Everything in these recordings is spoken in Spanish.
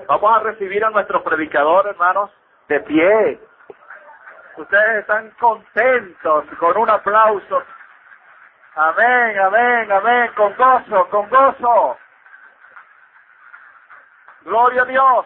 Vamos a recibir a nuestro predicador, hermanos, de pie. Ustedes están contentos, con un aplauso. Amén, amén, amén, con gozo, con gozo. Gloria a Dios.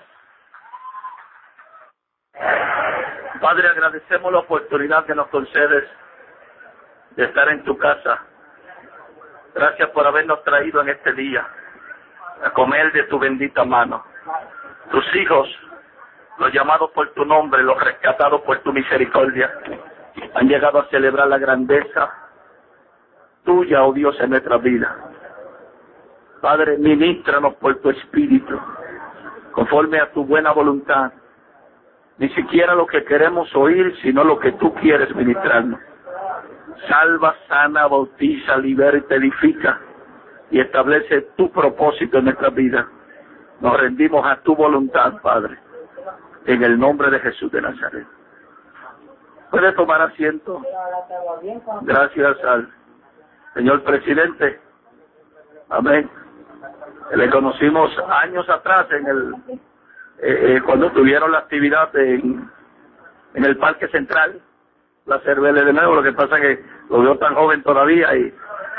Padre, agradecemos la oportunidad que nos concedes de estar en tu casa. Gracias por habernos traído en este día a comer de tu bendita mano. Tus hijos, los llamados por tu nombre, los rescatados por tu misericordia, han llegado a celebrar la grandeza tuya, oh Dios, en nuestra vida. Padre, ministranos por tu Espíritu, conforme a tu buena voluntad. Ni siquiera lo que queremos oír, sino lo que tú quieres ministrarnos. Salva, sana, bautiza, liberta, edifica y establece tu propósito en nuestra vida. Nos rendimos a tu voluntad, Padre, en el nombre de Jesús de Nazaret. ¿Puede tomar asiento? Gracias al señor presidente. Amén. Le conocimos años atrás cuando tuvieron la actividad en el Parque Central, la Cervele de nuevo. Lo que pasa es que lo veo tan joven todavía y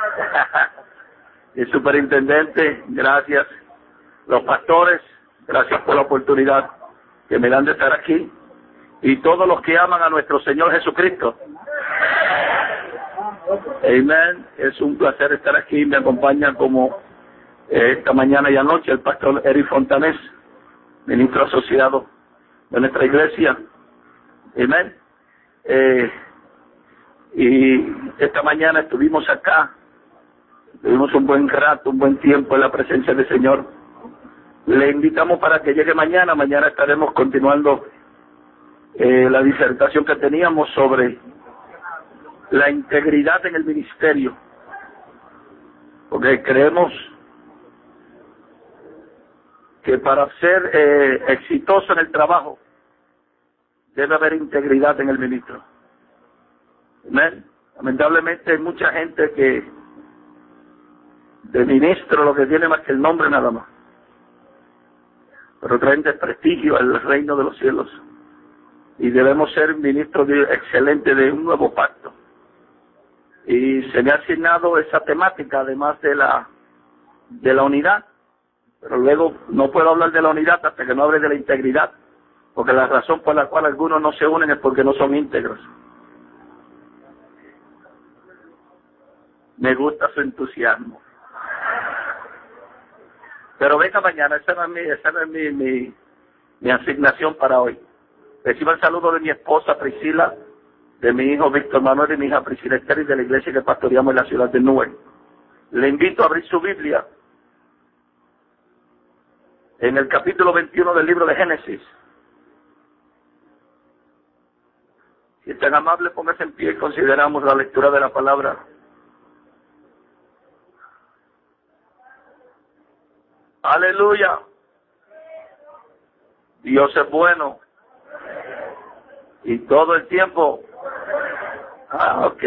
el superintendente, gracias. Los pastores, gracias por la oportunidad que me dan de estar aquí. Y todos los que aman a nuestro Señor Jesucristo. Amén. Es un placer estar aquí. Me acompaña como esta mañana y anoche el pastor Eric Fontanés, ministro asociado de nuestra iglesia. Amén. Y esta mañana estuvimos acá. Tuvimos un buen rato, un buen tiempo en la presencia del Señor. Le invitamos para que llegue mañana. Mañana estaremos continuando la disertación que teníamos sobre la integridad en el ministerio. Porque creemos que para ser exitoso en el trabajo debe haber integridad en el ministro. ¿Amén? Lamentablemente hay mucha gente que de ministro lo que tiene más que el nombre nada más, pero traen desprestigio al reino de los cielos. Y debemos ser ministros excelentes de un nuevo pacto. Y se me ha asignado esa temática, además de la unidad. Pero luego no puedo hablar de la unidad hasta que no hable de la integridad. Porque la razón por la cual algunos no se unen es porque no son íntegros. Me gusta su entusiasmo. Pero venga mañana, esa no es mi asignación para hoy. Reciba el saludo de mi esposa Priscila, de mi hijo Víctor Manuel y mi hija Priscila Esther, y de la iglesia que pastoreamos en la ciudad de Newark. Le invito a abrir su Biblia en el capítulo 21 del libro de Génesis. Si es tan amable, póngase en pie y consideramos la lectura de la palabra. Aleluya. Dios es bueno. Y todo el tiempo. Ok.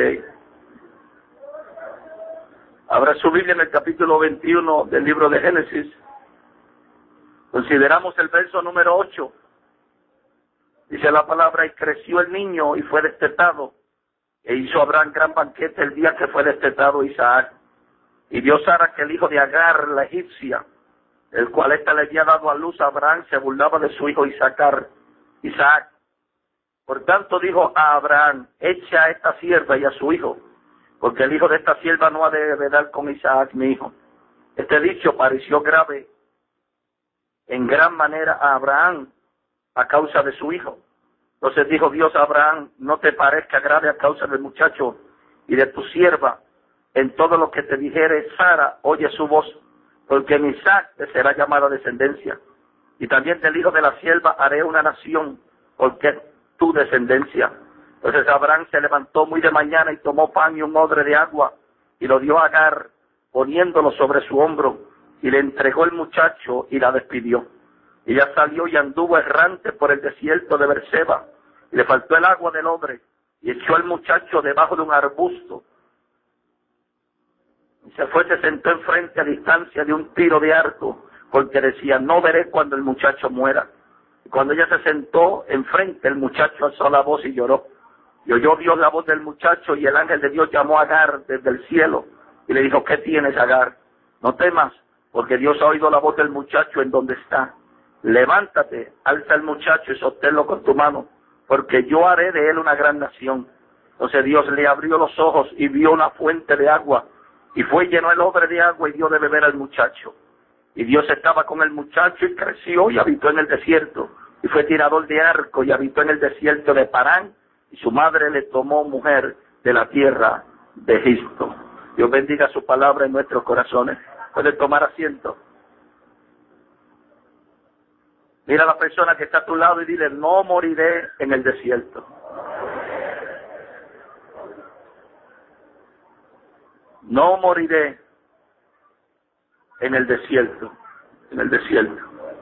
Abra su Biblia en el capítulo 21 del libro de Génesis. Consideramos el verso número 8. Dice la palabra: y creció el niño y fue destetado. E hizo Abraham gran banquete el día que fue destetado Isaac. Y vio Sara que el hijo de Agar, la egipcia, el cual ésta le había dado a luz a Abraham, se burlaba de su hijo Isaac. Por tanto dijo a Abraham: echa a esta sierva y a su hijo, porque el hijo de esta sierva no ha de heredar con Isaac mi hijo. Este dicho pareció grave en gran manera a Abraham a causa de su hijo. Entonces dijo Dios a Abraham: no te parezca grave a causa del muchacho y de tu sierva. En todo lo que te dijere Sara, oye su voz, porque en Isaac te será llamada descendencia. Y también del hijo de la sierva haré una nación, porque es tu descendencia. Entonces Abraham se levantó muy de mañana y tomó pan y un odre de agua, y lo dio a Agar, poniéndolo sobre su hombro, y le entregó el muchacho y la despidió. Y ella salió y anduvo errante por el desierto de Berseba, y le faltó el agua del odre, y echó al muchacho debajo de un arbusto. Y se fue, se sentó enfrente a distancia de un tiro de arco, porque decía, no veré cuando el muchacho muera. Y cuando ella se sentó enfrente, el muchacho alzó la voz y lloró. Y oyó Dios la voz del muchacho, y el ángel de Dios llamó a Agar desde el cielo y le dijo, ¿qué tienes, Agar? No temas, porque Dios ha oído la voz del muchacho en donde está. Levántate, alza el muchacho y sosténlo con tu mano, porque yo haré de él una gran nación. Entonces Dios le abrió los ojos y vio una fuente de agua, y fue y llenó el odre de agua y dio de beber al muchacho. Y Dios estaba con el muchacho y creció y habitó en el desierto, y fue tirador de arco y habitó en el desierto de Parán, y su madre le tomó mujer de la tierra de Egipto. Dios bendiga su palabra en nuestros corazones. Puede tomar asiento. Mira a la persona que está a tu lado y dile, no moriré en el desierto. No moriré en el desierto. En el desierto.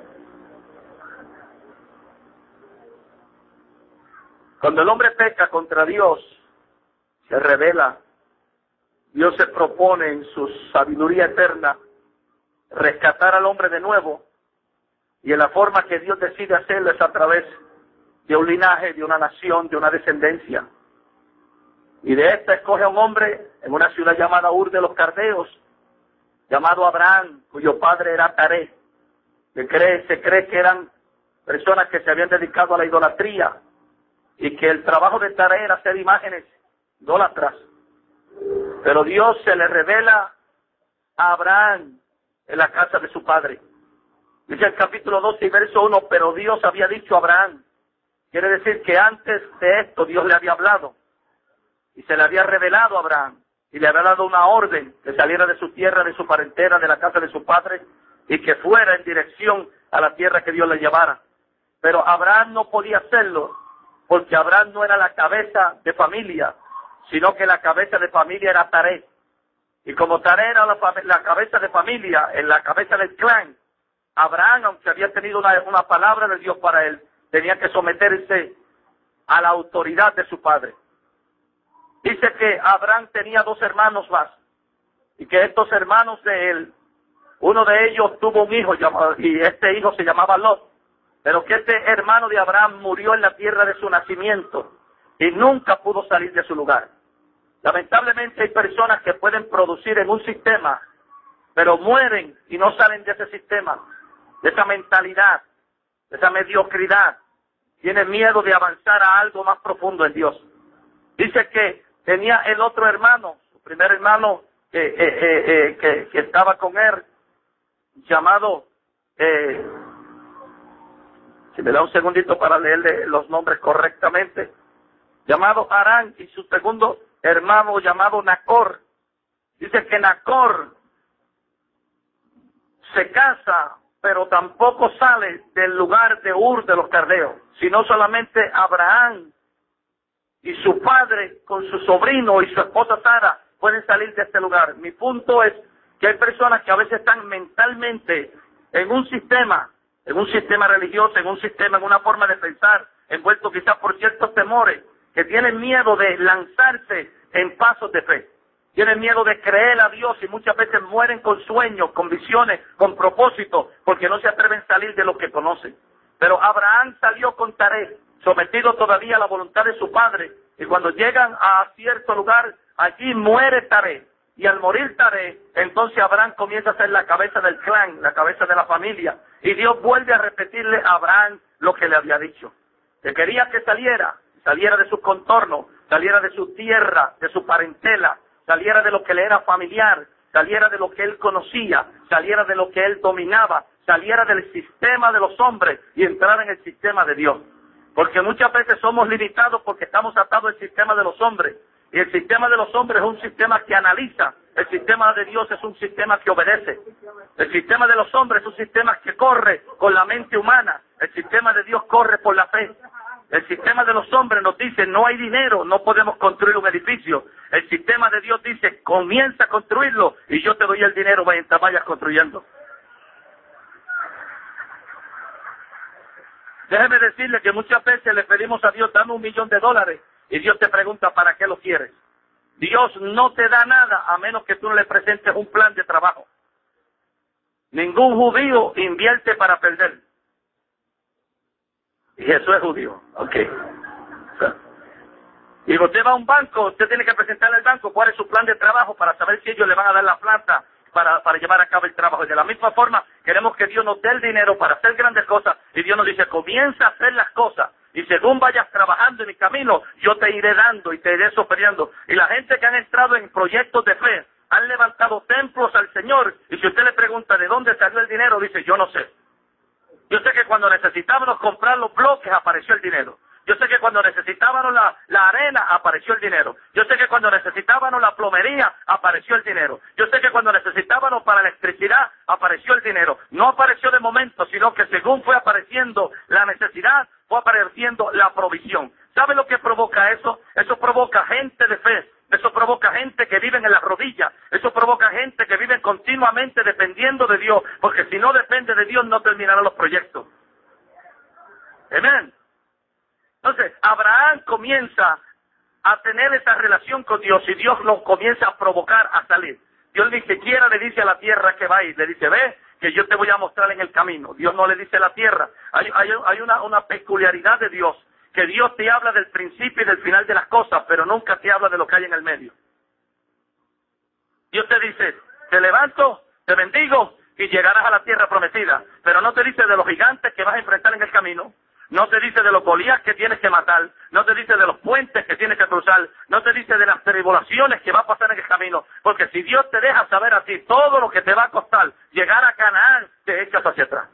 Cuando el hombre peca contra Dios, se revela, Dios se propone en su sabiduría eterna rescatar al hombre de nuevo, y en la forma que Dios decide hacerlo es a través de un linaje, de una nación, de una descendencia. Y de esta escoge a un hombre en una ciudad llamada Ur de los Caldeos, llamado Abraham, cuyo padre era Taré. Se cree que eran personas que se habían dedicado a la idolatría, y que el trabajo de Taré era hacer imágenes idólatras. Pero Dios se le revela a Abraham en la casa de su padre. Dice el capítulo 12 y verso 1, pero Dios había dicho a Abraham. Quiere decir que antes de esto Dios le había hablado y se le había revelado a Abraham y le había dado una orden que saliera de su tierra, de su parentela, de la casa de su padre, y que fuera en dirección a la tierra que Dios le llevara. Pero Abraham no podía hacerlo porque Abraham no era la cabeza de familia, sino que la cabeza de familia era Taré. Y como Taré era la cabeza de familia, en la cabeza del clan, Abraham, aunque había tenido una palabra de Dios para él, tenía que someterse a la autoridad de su padre. Dice que Abraham tenía 2 hermanos más, y que estos hermanos de él, uno de ellos tuvo un hijo, y este hijo se llamaba Lot, pero que este hermano de Abraham murió en la tierra de su nacimiento, y nunca pudo salir de su lugar. Lamentablemente hay personas que pueden producir en un sistema, pero mueren y no salen de ese sistema, de esa mentalidad, de esa mediocridad. Tienen miedo de avanzar a algo más profundo en Dios. Dice que tenía el otro hermano, su primer hermano que estaba con él, llamado, si me da un segundito para leerle los nombres correctamente, llamado Harán, y su segundo hermano llamado Nacor. Dice que Nacor se casa, pero tampoco sale del lugar de Ur de los Caldeos, sino solamente Abraham y su padre con su sobrino y su esposa Sara pueden salir de este lugar. Mi punto es que hay personas que a veces están mentalmente en un sistema religioso, en una forma de pensar, envuelto quizás por ciertos temores, que tienen miedo de lanzarse en pasos de fe. Tienen miedo de creer a Dios y muchas veces mueren con sueños, con visiones, con propósitos, porque no se atreven a salir de lo que conocen. Pero Abraham salió con Taré, sometido todavía a la voluntad de su padre, y cuando llegan a cierto lugar, allí muere Taré. Y al morir Taré, entonces Abraham comienza a ser la cabeza del clan, la cabeza de la familia, y Dios vuelve a repetirle a Abraham lo que le había dicho, que quería que saliera de su contorno, saliera de su tierra, de su parentela, saliera de lo que le era familiar, saliera de lo que él conocía, saliera de lo que él dominaba, saliera del sistema de los hombres y entrara en el sistema de Dios. Porque muchas veces somos limitados porque estamos atados al sistema de los hombres. Y el sistema de los hombres es un sistema que analiza. El sistema de Dios es un sistema que obedece. El sistema de los hombres es un sistema que corre con la mente humana. El sistema de Dios corre por la fe. El sistema de los hombres nos dice, no hay dinero, no podemos construir un edificio. El sistema de Dios dice, comienza a construirlo y yo te doy el dinero, vayas construyendo. Déjeme decirle que muchas veces le pedimos a Dios, dame $1,000,000, y Dios te pregunta, ¿para qué lo quieres? Dios no te da nada a menos que tú no le presentes un plan de trabajo. Ningún judío invierte para perder. Y Jesús es judío. Ok. Y usted va a un banco, usted tiene que presentarle al banco cuál es su plan de trabajo para saber si ellos le van a dar la plata para llevar a cabo el trabajo. Y de la misma forma, queremos que Dios nos dé el dinero para hacer grandes cosas. Y Dios nos dice, comienza a hacer las cosas. Y según vayas trabajando en mi camino, yo te iré dando y te iré superando. Y la gente que han entrado en proyectos de fe, han levantado templos al Señor. Y si usted le pregunta de dónde salió el dinero, dice, yo no sé. Yo sé que cuando necesitábamos comprar los bloques, apareció el dinero. Yo sé que cuando necesitábamos la arena, apareció el dinero. Yo sé que cuando necesitábamos la plomería, apareció el dinero. Yo sé que cuando necesitábamos para electricidad, apareció el dinero. No apareció de momento, sino que según fue apareciendo la necesidad, fue apareciendo la provisión. ¿Sabe lo que provoca eso? Eso provoca gente de fe. Eso provoca gente que vive en las rodillas. Eso provoca gente que vive continuamente dependiendo de Dios. Porque si no depende de Dios, no terminarán los proyectos. Amén. Entonces, Abraham comienza a tener esa relación con Dios y Dios lo comienza a provocar a salir. Dios ni siquiera le dice a la tierra que va a ir, le dice, ve, que yo te voy a mostrar en el camino. Dios no le dice a la tierra. Hay una peculiaridad de Dios, que Dios te habla del principio y del final de las cosas, pero nunca te habla de lo que hay en el medio. Dios te dice, te levanto, te bendigo y llegarás a la tierra prometida, pero no te dice de los gigantes que vas a enfrentar en el camino. No te dice de los Goliat que tienes que matar, no te dice de los puentes que tienes que cruzar, no te dice de las tribulaciones que va a pasar en el camino, porque si Dios te deja saber a ti todo lo que te va a costar llegar a Canaán, te echas hacia atrás.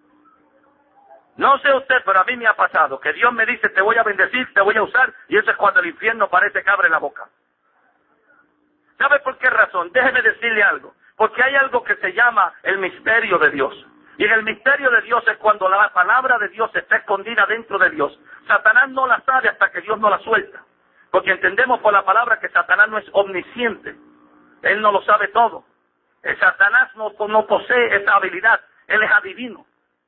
No sé usted, pero a mí me ha pasado que Dios me dice, te voy a bendecir, te voy a usar, y eso es cuando el infierno parece que abre la boca. ¿Sabe por qué razón? Déjeme decirle algo, porque hay algo que se llama el misterio de Dios. Y en el misterio de Dios es cuando la palabra de Dios está escondida dentro de Dios. Satanás no la sabe hasta que Dios no la suelta. Porque entendemos por la palabra que Satanás no es omnisciente. Él no lo sabe todo. Satanás no posee esa habilidad. Él es adivino.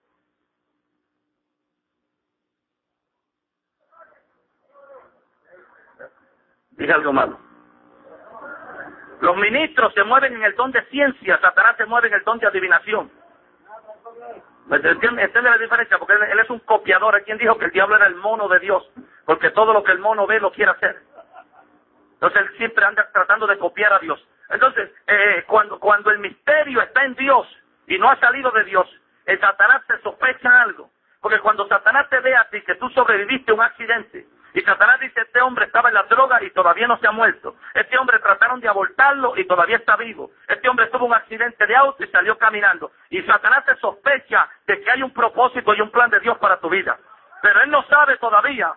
Diga algo malo. Los ministros se mueven en el don de ciencia. Satanás se mueve en el don de adivinación. ¿Entiende la diferencia? Porque él es un copiador. ¿Quién dijo que el diablo era el mono de Dios? Porque todo lo que el mono ve lo quiere hacer. Entonces él siempre anda tratando de copiar a Dios. Entonces, cuando el misterio está en Dios y no ha salido de Dios, el Satanás se sospecha algo. Porque cuando Satanás te ve a ti que tú sobreviviste a un accidente, y Satanás dice, este hombre estaba en la droga y todavía no se ha muerto. Este hombre trataron de abortarlo y todavía está vivo. Este hombre tuvo un accidente de auto y salió caminando. Y Satanás se sospecha de que hay un propósito y un plan de Dios para tu vida. Pero él no sabe todavía.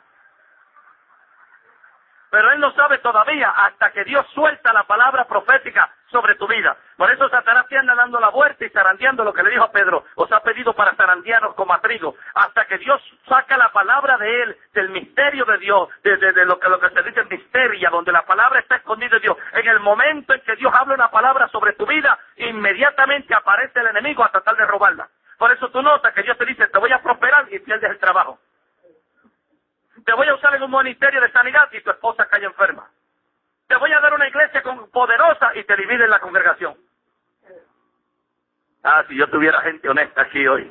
Pero él no sabe todavía hasta que Dios suelta la palabra profética sobre tu vida. Por eso Satanás te anda dando la vuelta y zarandeando lo que le dijo a Pedro. Os ha pedido para zarandearos como a trigo. Hasta que Dios saca la palabra de él, del misterio de Dios, de lo que se dice misteria, donde la palabra está escondida de Dios. En el momento en que Dios habla una palabra sobre tu vida, inmediatamente aparece el enemigo a tratar de robarla. Por eso tú notas que Dios te dice, te voy a prosperar y pierdes el trabajo. Te voy a usar en un ministerio de sanidad y tu esposa cae enferma. Te voy a dar una iglesia poderosa y te divide en la congregación. Si yo tuviera gente honesta aquí hoy.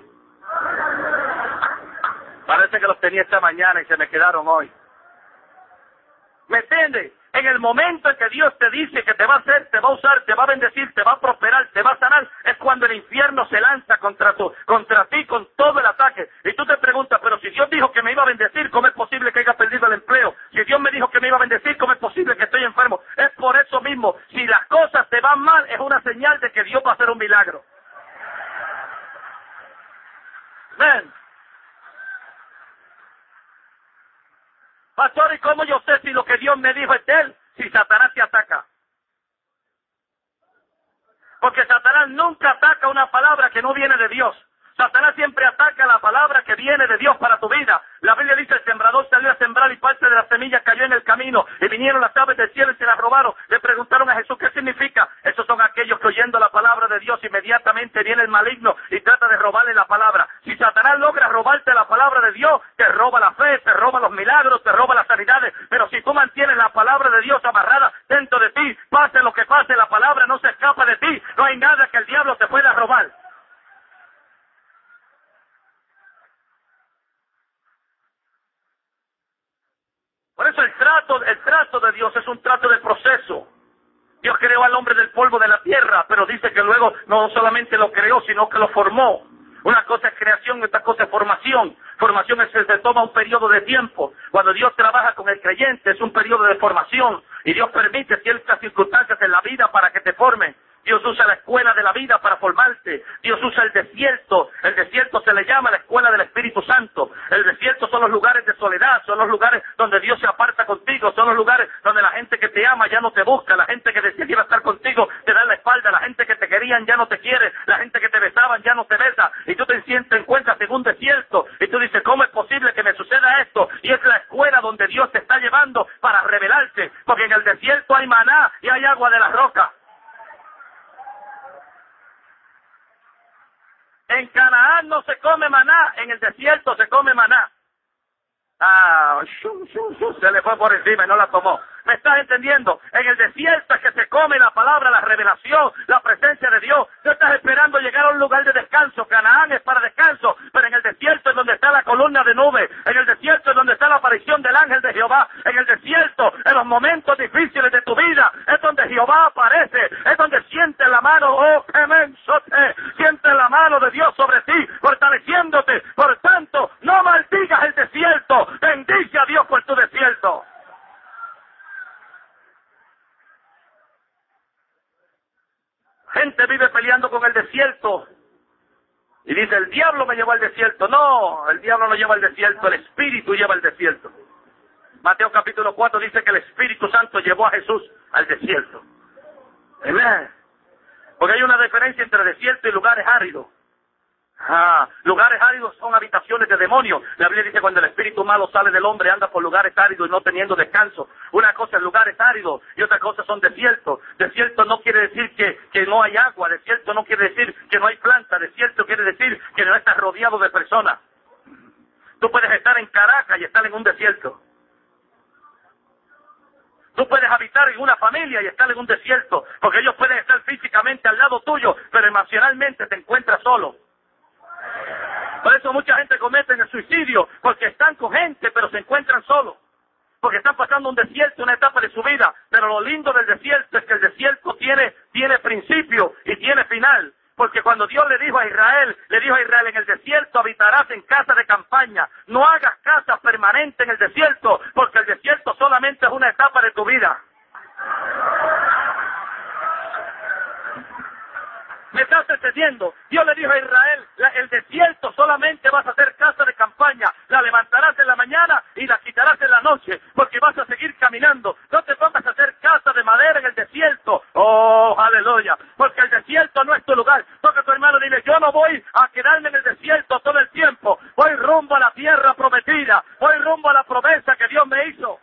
Parece que los tenía esta mañana y se me quedaron hoy. ¿Me entiendes? En el momento en que Dios te dice que te va a hacer, te va a usar, te va a bendecir, te va a prosperar, te va a sanar, es cuando el infierno se lanza contra ti con todo el ataque. Y tú te preguntas, pero si Dios dijo que me iba a bendecir, ¿cómo es posible que haya perdido el empleo? Si Dios me dijo que me iba a bendecir, ¿cómo es posible que estoy enfermo? Es por eso mismo, si las cosas te van mal, es una señal de que Dios va a hacer un milagro. Ven. Pastor, ¿y cómo yo sé si lo que Dios me dijo es de él? Si Satanás te ataca. Porque Satanás nunca ataca una palabra que no viene de Dios. Satanás siempre ataca la palabra que viene de Dios para tu vida. La Biblia dice, el sembrador salió a sembrar y parte de la semilla cayó en el camino. Y vinieron las aves del cielo y se las robaron. Le preguntaron a Jesús, ¿qué significa? Esos son aquellos que oyendo la palabra de Dios inmediatamente viene el maligno y trata de robarle la palabra. Si Satanás logra robarte la palabra de Dios, te roba la fe, te roba los milagros, te roba las sanidades. Pero si tú mantienes la palabra de Dios amarrada dentro de ti, pase lo que pase, la palabra no se escapa de ti. No hay nada que el diablo te pueda robar. el trato de Dios es un trato de proceso. Dios creó al hombre del polvo de la tierra, pero dice que luego no solamente lo creó, sino que lo formó. Una cosa es creación y otra cosa es formación. Formación se toma un periodo de tiempo. Cuando Dios trabaja con el creyente es un periodo de formación. Y Dios permite ciertas circunstancias en la vida para que te formen. Dios usa la escuela de la vida para formarte. Dios usa el desierto. El desierto se le llama la escuela del Espíritu Santo. El desierto son los lugares de soledad, son los lugares donde Dios se aparta contigo, son los lugares donde la gente que te ama ya no te busca, la gente que decía que iba a estar contigo te da la espalda, la gente que te querían ya no te quiere, la gente que te besaban ya no te besa, y tú te encuentras en un desierto, y tú dices, ¿cómo es posible que me suceda esto? Y es la escuela donde Dios te está llevando para revelarte, porque en el desierto hay maná y hay agua de la roca. En Canaán no se come maná, en el desierto se come maná. Se le fue por encima y no la tomó. ¿Me estás entendiendo? En el desierto es que se come la palabra, la revelación, la presencia de Dios. Tú estás esperando llegar a un lugar de descanso. Canaán es para descanso, pero en el desierto es donde está la columna de nube. En el desierto es donde está la aparición del ángel de Jehová. En el desierto, en los momentos difíciles de tu vida, es donde Jehová aparece. Es donde sientes la mano, sientes la mano de Dios sobre ti, fortaleciéndote. Por tanto, no maldigas el desierto. Bendice a Dios por tu desierto. Gente vive peleando con el desierto y dice, el diablo me llevó al desierto. No, el diablo no lleva al desierto, el Espíritu lleva al desierto. Mateo capítulo 4 dice que el Espíritu Santo llevó a Jesús al desierto. Amén. Porque hay una diferencia entre desierto y lugares áridos. Lugares áridos son habitaciones de demonios. La Biblia dice cuando el espíritu malo sale del hombre anda por lugares áridos y no teniendo descanso. Una cosa es lugares áridos y otra cosa son desiertos. Desierto no quiere decir que no hay agua, desierto no quiere decir que no hay planta, desierto quiere decir que no estás rodeado de personas. Tú puedes estar en Caracas y estar en un desierto. Tú puedes habitar en una familia y estar en un desierto, porque ellos pueden estar físicamente al lado tuyo, pero emocionalmente te encuentras solo. Por eso mucha gente comete el suicidio, porque están con gente, pero se encuentran solos. Porque están pasando un desierto, una etapa de su vida. Pero lo lindo del desierto es que el desierto tiene principio y tiene final. Porque cuando Dios le dijo a Israel, en el desierto habitarás en casa de campaña. No hagas casa permanente en el desierto, porque el desierto solamente es una etapa de tu vida. ¿Me estás entendiendo? Dios le dijo a Israel, el desierto solamente vas a hacer casa de campaña, la levantarás en la mañana y la quitarás en la noche, porque vas a seguir caminando. No te pongas a hacer casa de madera en el desierto. Oh, aleluya, porque el desierto no es tu lugar. Toca a tu hermano y dile, yo no voy a quedarme en el desierto todo el tiempo, voy rumbo a la tierra prometida, voy rumbo a la promesa que Dios me hizo.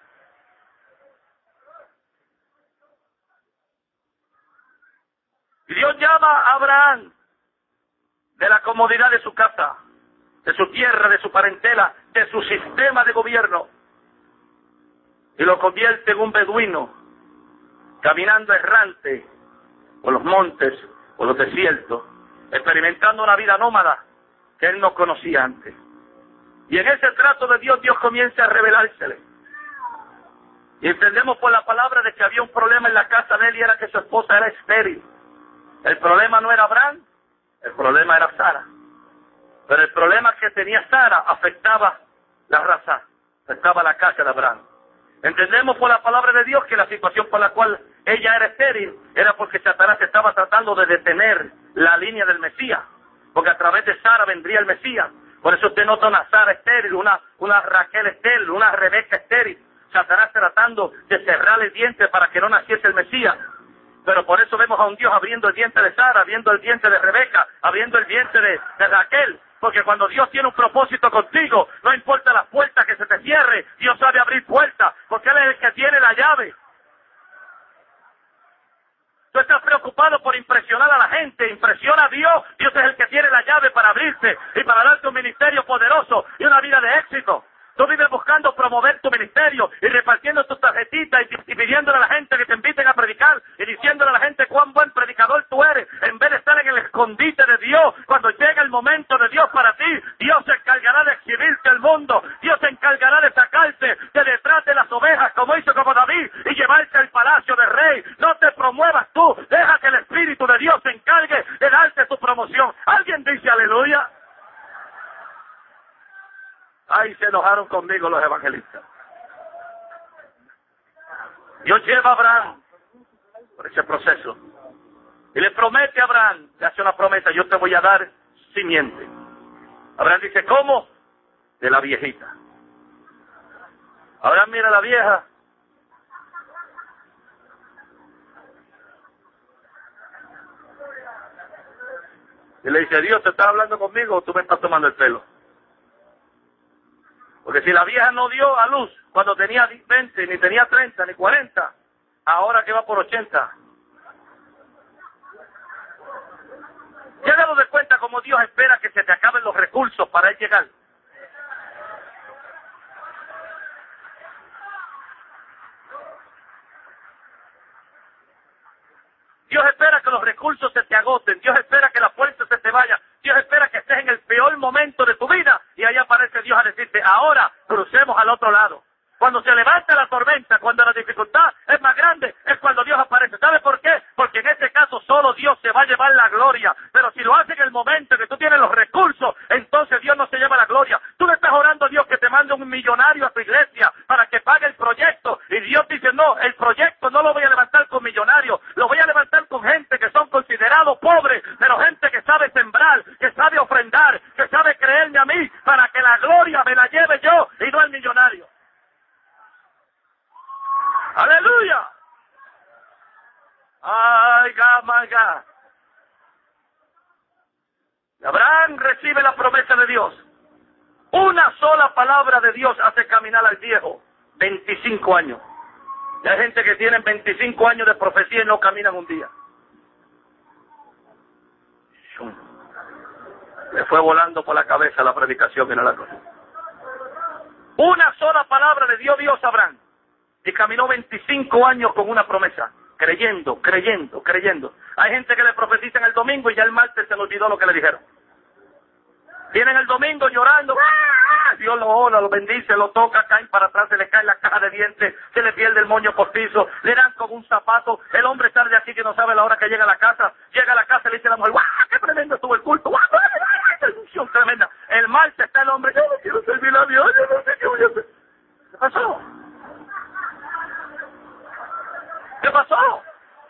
Y Dios llama a Abraham de la comodidad de su casa, de su tierra, de su parentela, de su sistema de gobierno, y lo convierte en un beduino, caminando errante por los montes, por los desiertos, experimentando una vida nómada que él no conocía antes. Y en ese trato de Dios, Dios comienza a revelársele. Y entendemos por la palabra de que había un problema en la casa de él y era que su esposa era estéril. El problema no era Abraham, el problema era Sara. Pero el problema que tenía Sara afectaba la raza, afectaba la casa de Abraham. Entendemos por la palabra de Dios que la situación por la cual ella era estéril era porque Satanás estaba tratando de detener la línea del Mesías. Porque a través de Sara vendría el Mesías. Por eso usted nota una Sara estéril, una Raquel estéril, una Rebeca estéril. Satanás tratando de cerrar el diente para que no naciese el Mesías. Pero por eso vemos a un Dios abriendo el diente de Sara, abriendo el diente de Rebeca, abriendo el diente de Raquel. Porque cuando Dios tiene un propósito contigo, no importa las puertas que se te cierre, Dios sabe abrir puertas, porque Él es el que tiene la llave. Tú estás preocupado por impresionar a la gente, impresiona a Dios. Dios es el que tiene la llave para abrirte y para darte un ministerio poderoso y una vida de éxito. Tú vives buscando promover tu ministerio y repartiendo tus tarjetitas y pidiéndole a la gente que te inviten a predicar y diciéndole a la gente cuán buen predicador tú eres, en vez de estar en el escondite de Dios. Cuando llegue el momento de Dios para ti, Dios se encargará de exhibirte al mundo. Dios se encargará de sacarte de detrás de las ovejas, como hizo con Ay, se enojaron conmigo los evangelistas. Dios lleva a Abraham por ese proceso. Y le promete a Abraham, le hace una promesa, yo te voy a dar simiente. Abraham dice, ¿cómo? De la viejita. Abraham mira a la vieja. Y le dice, Dios, ¿te estás hablando conmigo o tú me estás tomando el pelo? Porque si la vieja no dio a luz cuando tenía 20, ni tenía 30, ni 40, ahora que va por 80. ¿Ya dado de cuenta cómo Dios espera que se te acaben los recursos para él llegar? Dios espera que los recursos se te agoten, Dios espera que la fuerza se te vaya, Dios espera que estés en el peor momento de tu vida y ahí aparece Dios a decirte, ahora crucemos al otro lado. Cuando se levanta la tormenta, cuando la dificultad es más grande, es cuando Dios aparece. ¿Sabe por qué? Porque en este caso solo Dios se va a llevar la gloria. Pero si lo hace en el momento en que tú tienes los recursos, entonces Dios no se lleva la gloria. Tú le estás orando a Dios que te mande un millonario a tu iglesia para que pague el proyecto. Y Dios dice, no, el proyecto no lo voy a levantar con millonarios, lo voy a levantar con gente que son considerados pobres, pero gente que sabe sembrar, que sabe ofrendar, que sabe creerme a mí, para que la gloria me la lleve yo y no el millonario. ¡Aleluya! ¡Ay, gamaga! Abraham recibe la promesa de Dios. Una sola palabra de Dios hace caminar al viejo 25 años. Y hay gente que tiene 25 años de profecía y no caminan un día. Le fue volando por la cabeza la predicación y no la cosa. Una sola palabra le dio Dios a Abraham. Y caminó 25 años con una promesa, creyendo. Hay gente que le profetizan el domingo y ya el martes se le olvidó lo que le dijeron. Vienen el domingo llorando, ¡ah! Dios lo ora, lo bendice, lo toca, caen para atrás, se le cae la caja de dientes, se le pierde el moño postizo, le dan con un zapato, el hombre sale de aquí que no sabe la hora que llega a la casa y le dice a la mujer, ¡guau! ¡Qué tremendo estuvo el culto! ¡Guau! ¡Qué unción tremenda! El martes está el hombre, yo no quiero servir a Dios, yo no sé qué voy a hacer. ¿Qué pasó? ¿Qué pasó?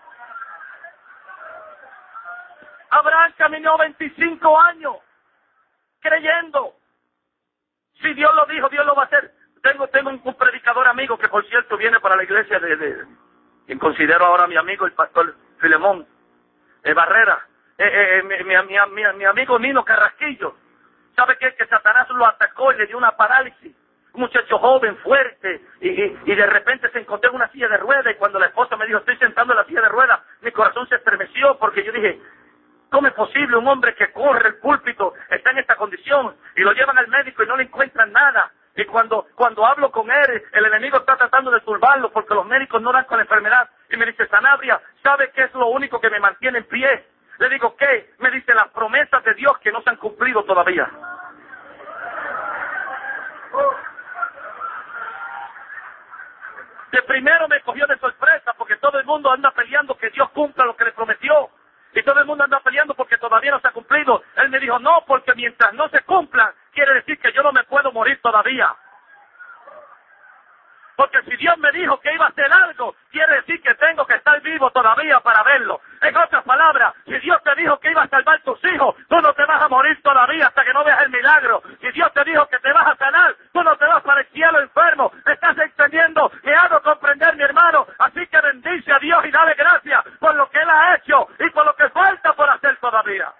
Abraham caminó 25 años creyendo. Si Dios lo dijo, Dios lo va a hacer. Tengo un predicador amigo que, por cierto, viene para la iglesia quien considero ahora mi amigo, el pastor Filemón Barrera. Mi amigo Nino Carrasquillo. ¿Sabe qué? Que Satanás lo atacó y le dio una parálisis. Un muchacho joven, fuerte, y de repente se encontró en una silla de ruedas, y cuando la esposa me dijo, estoy sentando en la silla de ruedas, mi corazón se estremeció, porque yo dije, ¿cómo es posible un hombre que corre el púlpito, está en esta condición, y lo llevan al médico y no le encuentran nada? Y cuando hablo con él, el enemigo está tratando de turbarlo, porque los médicos no dan con la enfermedad, y me dice, Sanabria, ¿sabe qué es lo único que me mantiene en pie? Le digo, ¿qué? Me dice, las promesas de Dios que no se han cumplido todavía. De primero me cogió de sorpresa porque todo el mundo anda peleando que Dios cumpla lo que le prometió. Y todo el mundo anda peleando porque todavía no se ha cumplido. Él me dijo, no, porque mientras no se cumpla, quiere decir que yo no me puedo morir todavía. Porque si Dios me dijo que iba a hacer algo, quiere decir que tengo que estar vivo todavía para verlo. En otras palabras, si Dios te dijo que iba a salvar tus hijos, tú no te vas a morir todavía hasta que no veas el milagro. Si Dios te dijo que te vas a sanar, tú no te vas para el cielo enfermo. ¿Me estás entendiendo? Me hago comprender, mi hermano. Así que bendice a Dios y dale gracias por lo que Él ha hecho y por lo que falta por hacer todavía.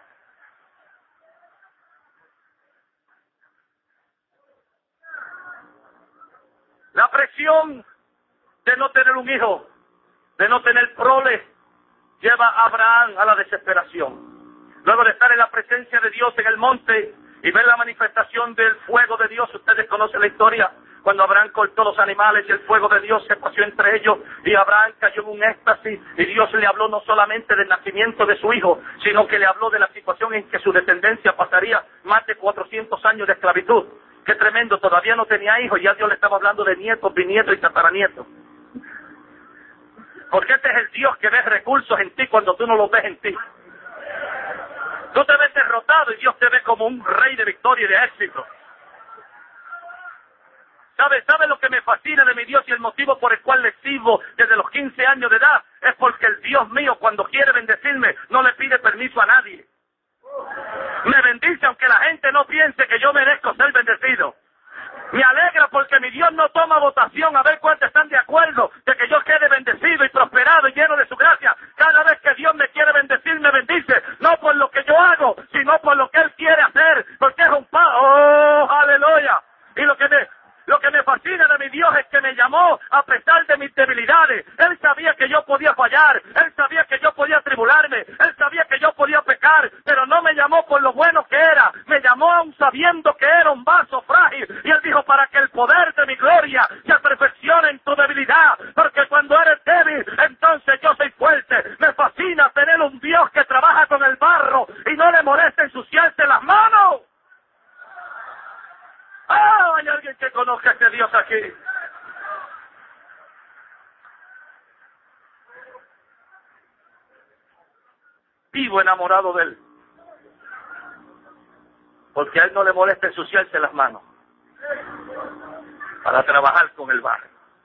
La presión de no tener un hijo, de no tener prole, lleva a Abraham a la desesperación. Luego de estar en la presencia de Dios en el monte y ver la manifestación del fuego de Dios, ustedes conocen la historia, cuando Abraham cortó los animales y el fuego de Dios se paseó entre ellos y Abraham cayó en un éxtasis y Dios le habló no solamente del nacimiento de su hijo, sino que le habló de la situación en que su descendencia pasaría más de 400 años de esclavitud. Qué tremendo, todavía no tenía hijos y ya Dios le estaba hablando de nietos, bisnietos y tataranietos. Porque este es el Dios que ve recursos en ti cuando tú no los ves en ti. Tú te ves derrotado y Dios te ve como un rey de victoria y de éxito. ¿Sabe lo que me fascina de mi Dios y el motivo por el cual le sirvo desde los 15 años de edad? Es porque el Dios mío, cuando quiere bendecirme, no le pide permiso a nadie. Me bendice aunque la gente no piense que yo merezco ser bendecido. Me alegra porque mi Dios no toma votación a ver cuántos están de acuerdo de que yo quede bendecido y prosperado y lleno de su gracia. Cada vez que Dios me quiere bendecir, me bendice, no por lo que yo hago, sino por lo que Él quiere hacer, porque es un padre. ¡Oh, aleluya! Y lo que me fascina de mi Dios es que me llamó a pesar de mis debilidades. Él sabía que yo podía fallar, Él sabía que yo podía tribularme, Él sabía que yo podía pecar, pero no me llamó por lo bueno que era, me llamó aún sabiendo que era un vaso frágil. Y Él dijo, para que el poder de mi gloria se perfeccione en tu debilidad, porque cuando eres débil, entonces yo soy fuerte. Me fascina tener un Dios que trabaja con el barro y no le molesta ensuciarse las manos. ¡Ah! Hay alguien que conozca a este Dios aquí. Vivo enamorado de Él. Porque a Él no le molesta ensuciarse las manos para trabajar con el barro.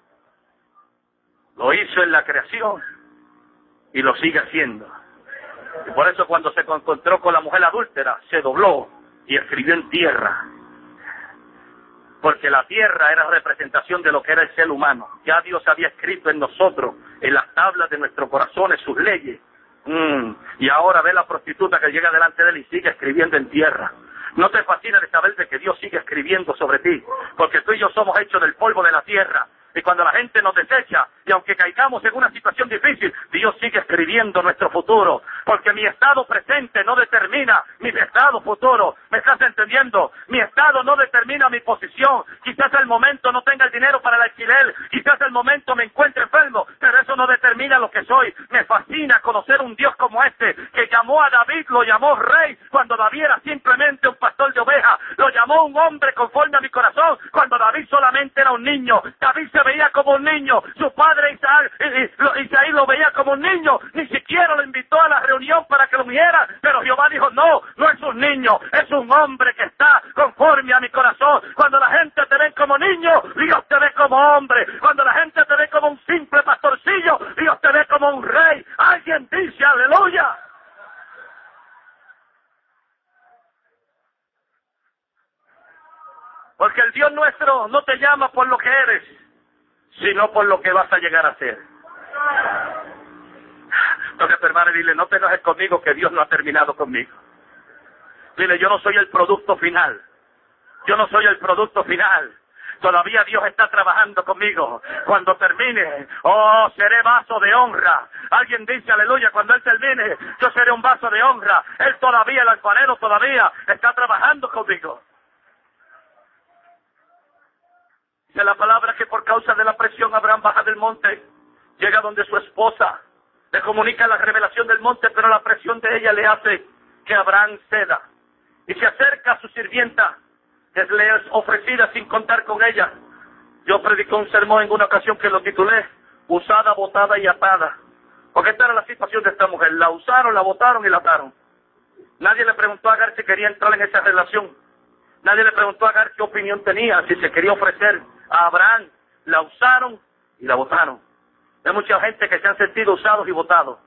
Lo hizo en la creación y lo sigue haciendo. Y por eso cuando se encontró con la mujer adúltera, se dobló y escribió en tierra. Porque la tierra era representación de lo que era el ser humano. Ya Dios había escrito en nosotros, en las tablas de nuestros corazones, sus leyes. Y ahora ve la prostituta que llega delante de Él y sigue escribiendo en tierra. ¿No te fascina de saber de que Dios sigue escribiendo sobre ti? Porque tú y yo somos hechos del polvo de la tierra. Y cuando la gente nos desecha, y aunque caigamos en una situación difícil, Dios sigue escribiendo nuestro futuro. Porque mi estado presente no determina mi estado futuro. ¿Me estás entendiendo? Mi estado no determina mi posición. Quizás el momento no tenga el dinero para el alquiler. Quizás el momento me encuentre enfermo. Pero eso no determina lo que soy. Me fascina conocer un Dios como este, que llamó a David, lo llamó rey, cuando David era simplemente un pastor de ovejas. Lo llamó un hombre conforme a mi corazón, cuando David solamente era un niño. David se veía como un niño, su padre Isaí lo veía como un niño, ni siquiera lo invitó a la reunión para que lo viera, pero Jehová dijo, no es un niño, es un hombre que está conforme a mi corazón. Cuando la gente te ve como niño, Dios te ve como hombre. Cuando la gente te ve como un simple pastorcillo, Dios te ve como un rey. Alguien dice aleluya. Porque el Dios nuestro no te llama por lo que eres, sino por lo que vas a llegar a ser. Toca a tu hermano y dile, no te enojes conmigo que Dios no ha terminado conmigo. Dile, yo no soy el producto final. Yo no soy el producto final. Todavía Dios está trabajando conmigo. Cuando termine, seré vaso de honra. Alguien dice aleluya, cuando Él termine, yo seré un vaso de honra. Él todavía, el alfarero todavía está trabajando conmigo. De la palabra que por causa de la presión Abraham baja del monte, llega donde su esposa, le comunica la revelación del monte, pero la presión de ella le hace que Abraham ceda. Y se acerca a su sirvienta, que le es ofrecida sin contar con ella. Yo prediqué un sermón en una ocasión que lo titulé, usada, botada y atada. Porque esta era la situación de esta mujer, la usaron, la botaron y la ataron. Nadie le preguntó a Agar si quería entrar en esa relación. Nadie le preguntó a Agar qué opinión tenía, si se quería ofrecer a Abraham. La usaron y la botaron. Hay mucha gente que se han sentido usados y botados.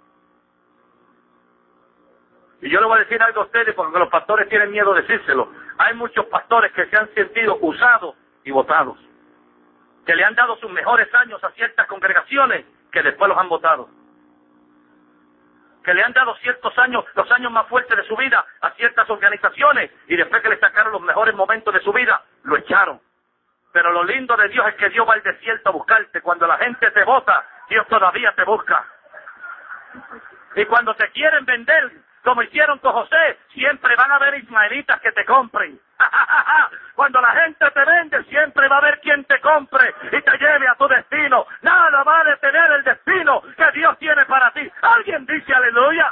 Y yo le voy a decir algo a ustedes porque los pastores tienen miedo de decírselo. Hay muchos pastores que se han sentido usados y botados. Que le han dado sus mejores años a ciertas congregaciones que después los han botado. Que le han dado ciertos años, los años más fuertes de su vida a ciertas organizaciones y después que le sacaron los mejores momentos de su vida, lo echaron. Pero lo lindo de Dios es que Dios va al desierto a buscarte. Cuando la gente te bota, Dios todavía te busca. Y cuando te quieren vender, como hicieron con José, siempre van a haber ismaelitas que te compren. Cuando la gente te vende, siempre va a haber quien te compre y te lleve a tu destino. Nada va a detener el destino que Dios tiene para ti. ¿Alguien dice aleluya?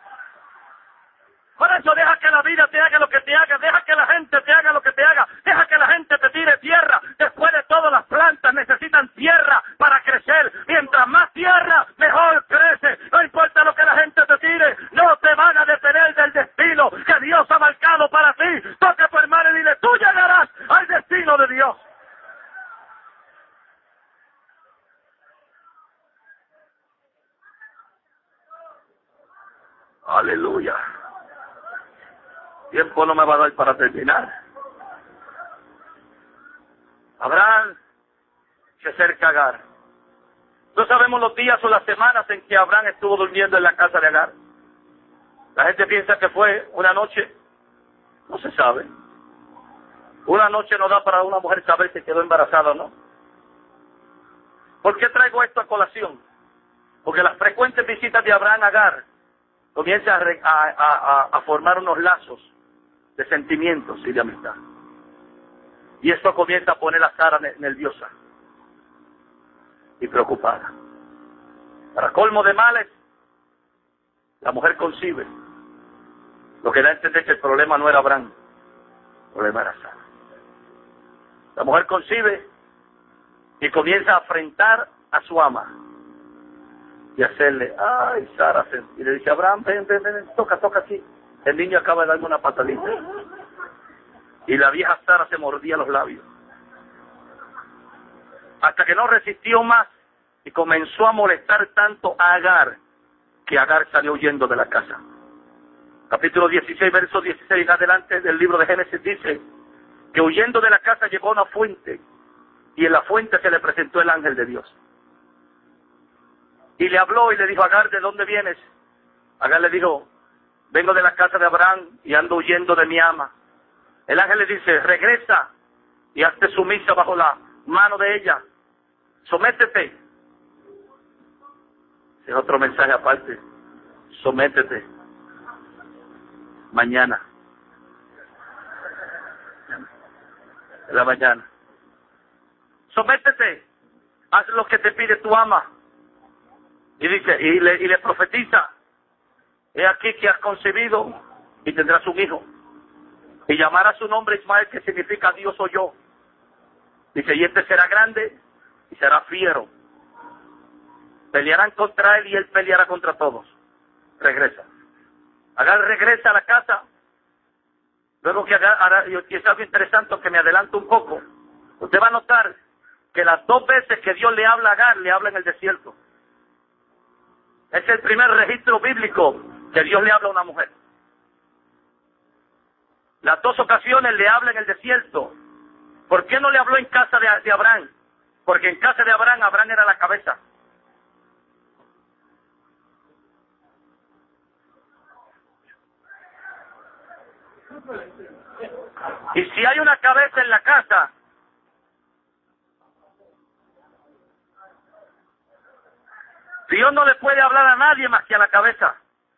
Por eso deja que la vida te haga lo que te haga, deja que la gente te haga lo que te haga, deja que la gente te tire tierra. Después de todo, las plantas necesitan tierra para crecer. Mientras más tierra, mejor crece. No importa lo que la gente te tire, no te van a detener del destino que Dios ha marcado para ti. Toca a tu hermano y dile, tú llegarás al destino de Dios. después no me va a dar para terminar. Abraham se acerca a Agar. No sabemos los días o las semanas en que Abraham estuvo durmiendo en la casa de Agar. La gente piensa que fue una noche. No se sabe. Una noche no da para una mujer saber si quedó embarazada o no. ¿Por qué traigo esto a colación? Porque las frecuentes visitas de Abraham a Agar comienzan a formar unos lazos de sentimientos y de amistad. Y esto comienza a poner a Sara nerviosa y preocupada. Para colmo de males, la mujer concibe, lo que da a entender que el problema no era Abraham, el problema era Sara. La mujer concibe y comienza a afrentar a su ama y hacerle, ay, Sara, y le dice, Abraham, ven, toca aquí. El niño acaba de darme una patadita. Y la vieja Sara se mordía los labios. Hasta que no resistió más y comenzó a molestar tanto a Agar, que Agar salió huyendo de la casa. Capítulo 16, verso 16 en adelante del libro de Génesis dice que huyendo de la casa llegó a una fuente y en la fuente se le presentó el ángel de Dios. Y le habló y le dijo, Agar, ¿de dónde vienes? Agar le dijo, vengo de la casa de Abraham y ando huyendo de mi ama. El ángel le dice, regresa y hazte sumisa bajo la mano de ella. Sométete. Ese es otro mensaje aparte. Sométete. Mañana. En la mañana. Sométete. Haz lo que te pide tu ama. Y dice, y le profetiza. He aquí que has concebido y tendrás un hijo. Y llamará su nombre Ismael, que significa Dios soy yo. Dice, y este será grande y será fiero. Pelearán contra él y él peleará contra todos. Regresa. Agar regresa a la casa. Luego que Agar, y es algo interesante que me adelanto un poco. Usted va a notar que las dos veces que Dios le habla a Agar, le habla en el desierto. Es el primer registro bíblico que Dios le habla a una mujer. Las dos ocasiones le habla en el desierto. ¿Por qué no le habló en casa de Abraham? Porque en casa de Abraham, Abraham era la cabeza. Y si hay una cabeza en la casa, Dios no le puede hablar a nadie más que a la cabeza.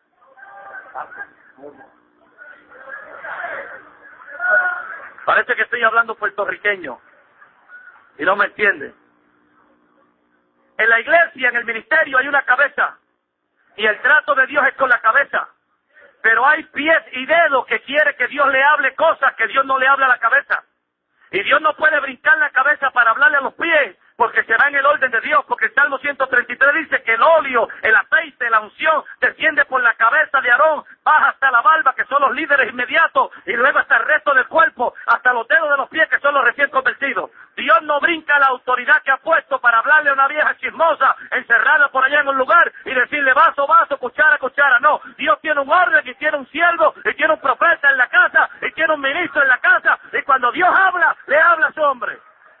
Parece que estoy hablando puertorriqueño y no me entiende. En la iglesia, en el ministerio hay una cabeza y el trato de Dios es con la cabeza. Pero hay pies y dedos que quiere que Dios le hable cosas que Dios no le habla a la cabeza. Y Dios no puede brincar la cabeza para hablarle a los pies, porque será en el orden de Dios, porque el Salmo 133 dice que el óleo, el aceite, la unción, desciende por la cabeza de Aarón, baja hasta la barba, que son los líderes inmediatos, y luego hasta el resto del cuerpo, hasta los dedos de los pies, que son los recién convertidos. Dios no brinca la autoridad que ha puesto para hablarle a una vieja chismosa, encerrarla por allá en un lugar, y decirle vaso, vaso, cuchara, cuchara. No, Dios tiene un orden, y tiene un siervo, y tiene un profeta en la casa, y tiene un ministro en la casa, y cuando Dios habla, le habla a su hombre.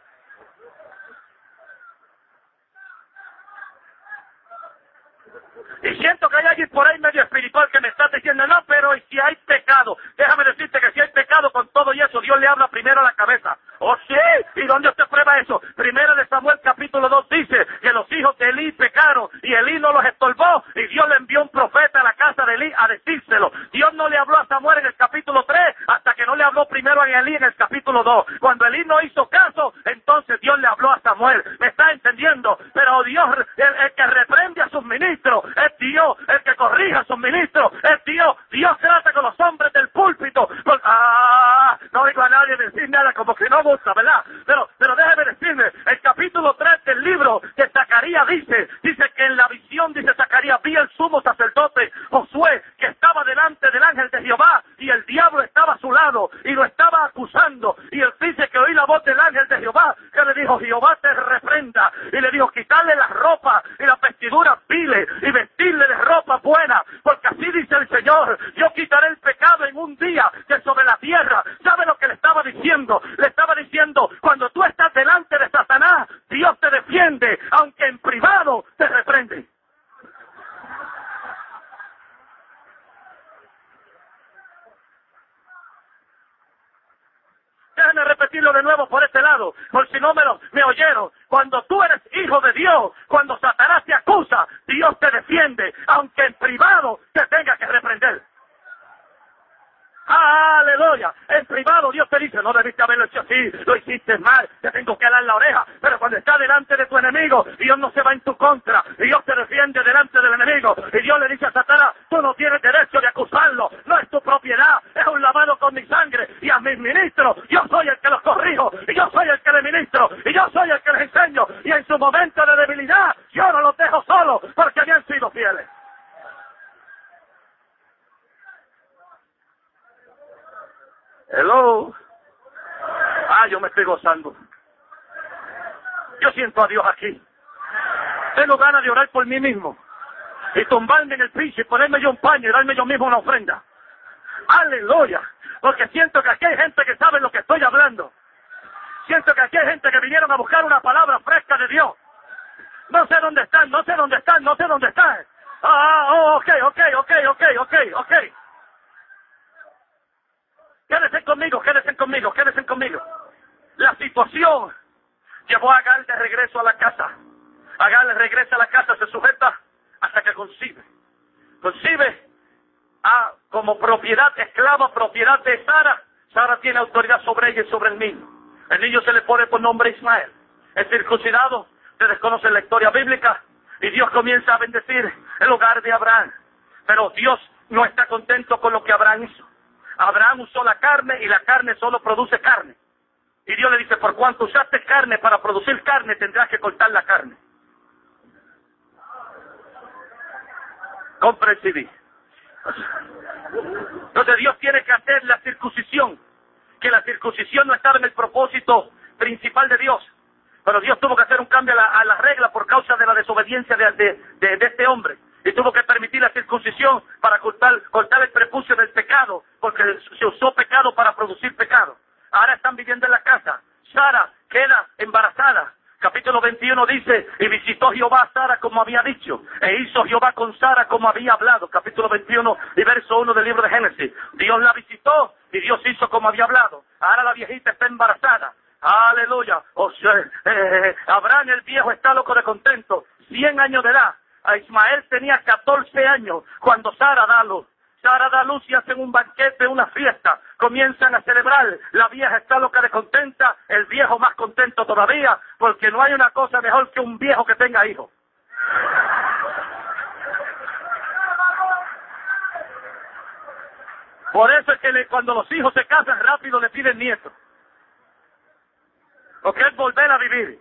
Y siento que hay alguien por ahí medio espiritual que me está diciendo, no, pero ¿y si hay pecado? Déjame decirte que si hay pecado con todo y eso, Dios le habla primero a la cabeza. ¡Oh, sí! ¿Y dónde usted prueba eso? Primera de Samuel capítulo 2 dice que los hijos de Elí pecaron y Elí no los estorbó y Dios le envió un profeta a la casa de Elí a decírselo. Dios no le habló a Samuel en el capítulo 3 hasta que no le habló primero a Elí en el capítulo 2. Cuando Elí no hizo caso, entonces Dios le habló a Samuel. ¿Me está entendiendo? Pero Dios, el que reprende a sus ministros, es Dios. El que corrige a sus ministros, es Dios. Dios trata con los hombres del púlpito. No digo a nadie decir nada como que no gusta, ¿verdad? Pero déjeme decirme, el capítulo 3 del libro de Zacarías dice que en la visión, dice Zacarías, vi el sumo sacerdote Josué que estaba delante del ángel de Jehová y el diablo estaba a su lado y lo estaba acusando. Y él dice que oí la voz del ángel de Jehová que le dijo, Jehová te reprenda. Y le dijo, quitarle las ropas y las vestiduras viles y vestirle de ropa buena. porque así dice el Señor, yo quitaré el pecado en un día de sobre la tierra. ¿Sabe lo que le estaba diciendo? Le estaba diciendo, cuando tú estás delante de Satanás, Dios te defiende, aunque en privado te reprende. Déjenme repetirlo de nuevo por este lado, por si no me oyeron. Cuando tú eres hijo de Dios, cuando Satanás te acusa, Dios te defiende, aunque en privado te tenga que reprender. Aleluya. En privado Dios te dice, no debiste haberlo hecho así, lo hiciste mal, te tengo que dar la oreja. Pero cuando está delante de tu enemigo, Dios no se va en tu contra, y Dios te defiende delante del enemigo. Y Dios le dice a Satanás, tú no tienes derecho de acusarlo, no es tu propiedad, es un lavado con mi sangre. Y a mis ministros, yo soy el que los corrijo, y yo soy el que les ministro, y yo soy el que les enseño. Y en su momento de debilidad, yo no los dejo solos, porque me han sido fieles. Hello. Yo me estoy gozando. Yo siento a Dios aquí. Tengo ganas de orar por mí mismo y tumbarme en el piso y ponerme yo un paño y darme yo mismo una ofrenda. Aleluya. Porque siento que aquí hay gente que sabe lo que estoy hablando. Siento que aquí hay gente que vinieron a buscar una palabra fresca de Dios. No sé dónde están, no sé dónde están, no sé dónde están. Ok. Quédense conmigo. La situación llevó a Agar de regreso a la casa. Agar le regresa a la casa, se sujeta hasta que concibe. Concibe como propiedad, esclava, propiedad de Sara. Sara tiene autoridad sobre ella y sobre el niño. El niño se le pone por nombre Ismael. Es circuncidado, ustedes conocen la historia bíblica, y Dios comienza a bendecir el hogar de Abraham. Pero Dios no está contento con lo que Abraham hizo. Abraham usó la carne y la carne solo produce carne. Y Dios le dice, por cuanto usaste carne para producir carne, tendrás que cortar la carne. Compre el CD. Entonces Dios tiene que hacer la circuncisión, que la circuncisión no estaba en el propósito principal de Dios. Pero Dios tuvo que hacer un cambio a la regla por causa de la desobediencia de este hombre. Y tuvo que permitir la circuncisión para cortar el prepucio del pecado, porque se usó pecado para producir pecado. Ahora están viviendo en la casa. Sara queda embarazada. Capítulo 21 dice, y visitó Jehová a Sara como había dicho, e hizo Jehová con Sara como había hablado. Capítulo 21 y verso 1 del libro de Génesis. Dios la visitó y Dios hizo como había hablado. Ahora la viejita está embarazada. Aleluya. Abraham el viejo está loco de contento. 100 años de edad. A Ismael tenía 14 años cuando Sara da luz. Sara da luz y hacen un banquete, una fiesta. Comienzan a celebrar. La vieja está loca de contenta. El viejo más contento todavía. Porque no hay una cosa mejor que un viejo que tenga hijos. Por eso es que cuando los hijos se casan rápido le piden nietos. Porque es volver a vivir.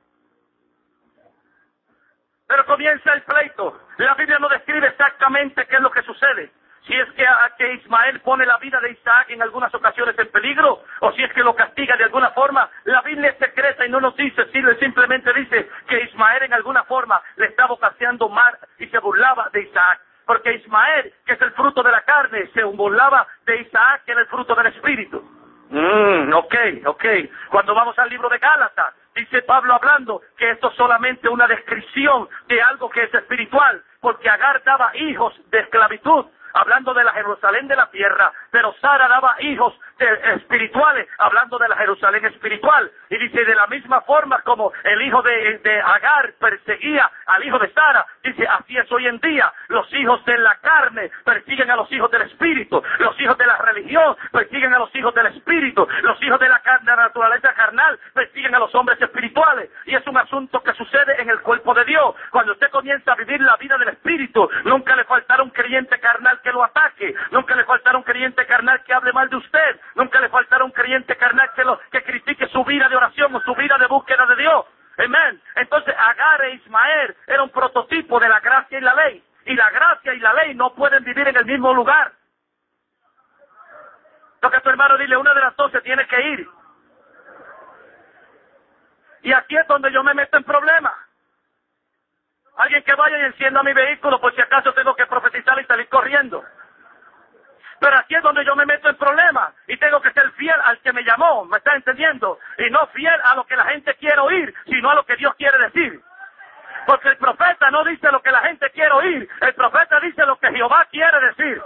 Pero comienza el pleito. La Biblia no describe exactamente qué es lo que sucede. Si es que Ismael pone la vida de Isaac en algunas ocasiones en peligro, o si es que lo castiga de alguna forma. La Biblia es secreta y no nos dice, simplemente dice que Ismael en alguna forma le estaba ocasionando mal y se burlaba de Isaac. Porque Ismael, que es el fruto de la carne, se burlaba de Isaac, que era el fruto del espíritu. Ok. Cuando vamos al libro de Gálatas, dice Pablo hablando que esto es solamente una descripción de algo que es espiritual, porque Agar daba hijos de esclavitud, hablando de la Jerusalén de la tierra, pero Sara daba hijos espirituales, hablando de la Jerusalén espiritual. Y dice, de la misma forma como el hijo de Agar perseguía al hijo de Sara, dice, así es hoy en día. Los hijos de la carne persiguen a los hijos del espíritu. Los hijos de la religión persiguen a los hijos del espíritu. Los hijos de la naturaleza carnal persiguen a los hombres espirituales. Y es un asunto que sucede en el cuerpo de Dios. Cuando usted comienza a vivir la vida del espíritu, nunca le faltará un creyente carnal que lo ataque. Nunca le faltará un creyente carnal que hable mal de usted. Nunca le faltará un creyente carnal que critique su vida de oración o su vida de búsqueda de Dios. Amén. Entonces Agar e Ismael era un prototipo de la gracia y la ley. Y la gracia y la ley no pueden vivir en el mismo lugar. Toca a tu hermano, dile, una de las dos se tiene que ir. Y aquí es donde yo me meto en problemas. Alguien que vaya y encienda mi vehículo por si acaso tengo que profetizar y salir corriendo. Pero aquí es donde yo me meto en problemas y tengo que ser fiel al que me llamó, ¿me está entendiendo? Y no fiel a lo que la gente quiere oír, sino a lo que Dios quiere decir. Porque el profeta no dice lo que la gente quiere oír, el profeta dice lo que Jehová quiere decir.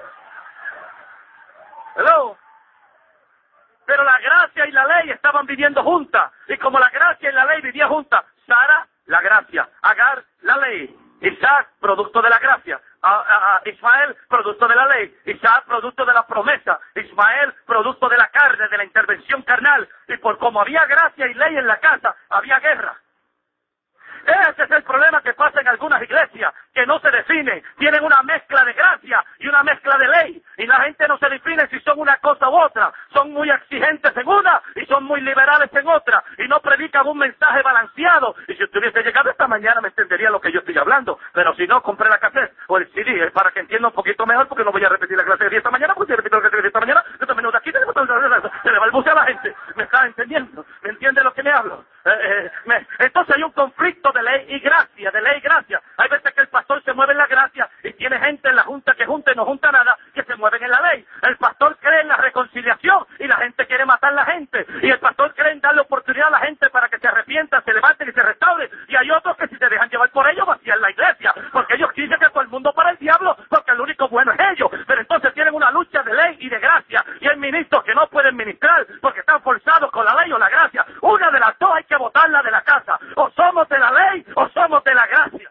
Hello. Pero la gracia y la ley estaban viviendo juntas, y como la gracia y la ley vivían juntas, Sara, la gracia, Agar, la ley, Isaac, producto de la gracia, Ismael, producto de la ley, Isaac, producto de la promesa, Ismael, producto de la carne, de la intervención carnal, y por como había gracia y ley en la casa, había guerra. Ese es el problema que pasa en algunas iglesias, que no se definen, tienen una mezcla de gracia y una mezcla de ley, y la gente no se define si son una cosa u otra, son muy exigentes en una y son muy liberales en otra, y no predican un mensaje balanceado. Y si usted hubiese llegado esta mañana me entendería lo que yo estoy hablando, pero si no, compré la cassette o el CD para que entienda un poquito mejor, porque no voy a repetir la clase de esta mañana, porque si repito la clase de esta mañana, yo también de aquí se le balbucea a la gente. ¿Me está entendiendo? ¿Me entiende lo que me hablo? Entonces hay un conflicto de ley y gracia, de ley y gracia. Hay veces que el pastor se mueve en la gracia y tiene gente en la junta que junta y no junta nada, que se mueven en la ley. El pastor cree en la reconciliación y la gente quiere matar a la gente. Y el pastor cree en darle oportunidad a la gente para que se arrepienta, se levante y se restaure. Y hay otros que si se dejan llevar por ellos vacían la iglesia, porque ellos dicen que todo el mundo para el diablo, porque el único bueno es ellos. Pero entonces tienen una lucha de ley y de gracia. Y hay ministros que no pueden ministrar porque están forzados con la ley o la gracia. Una de las dos hay que botarla de la casa. O somos de la ley o somos de la gracia.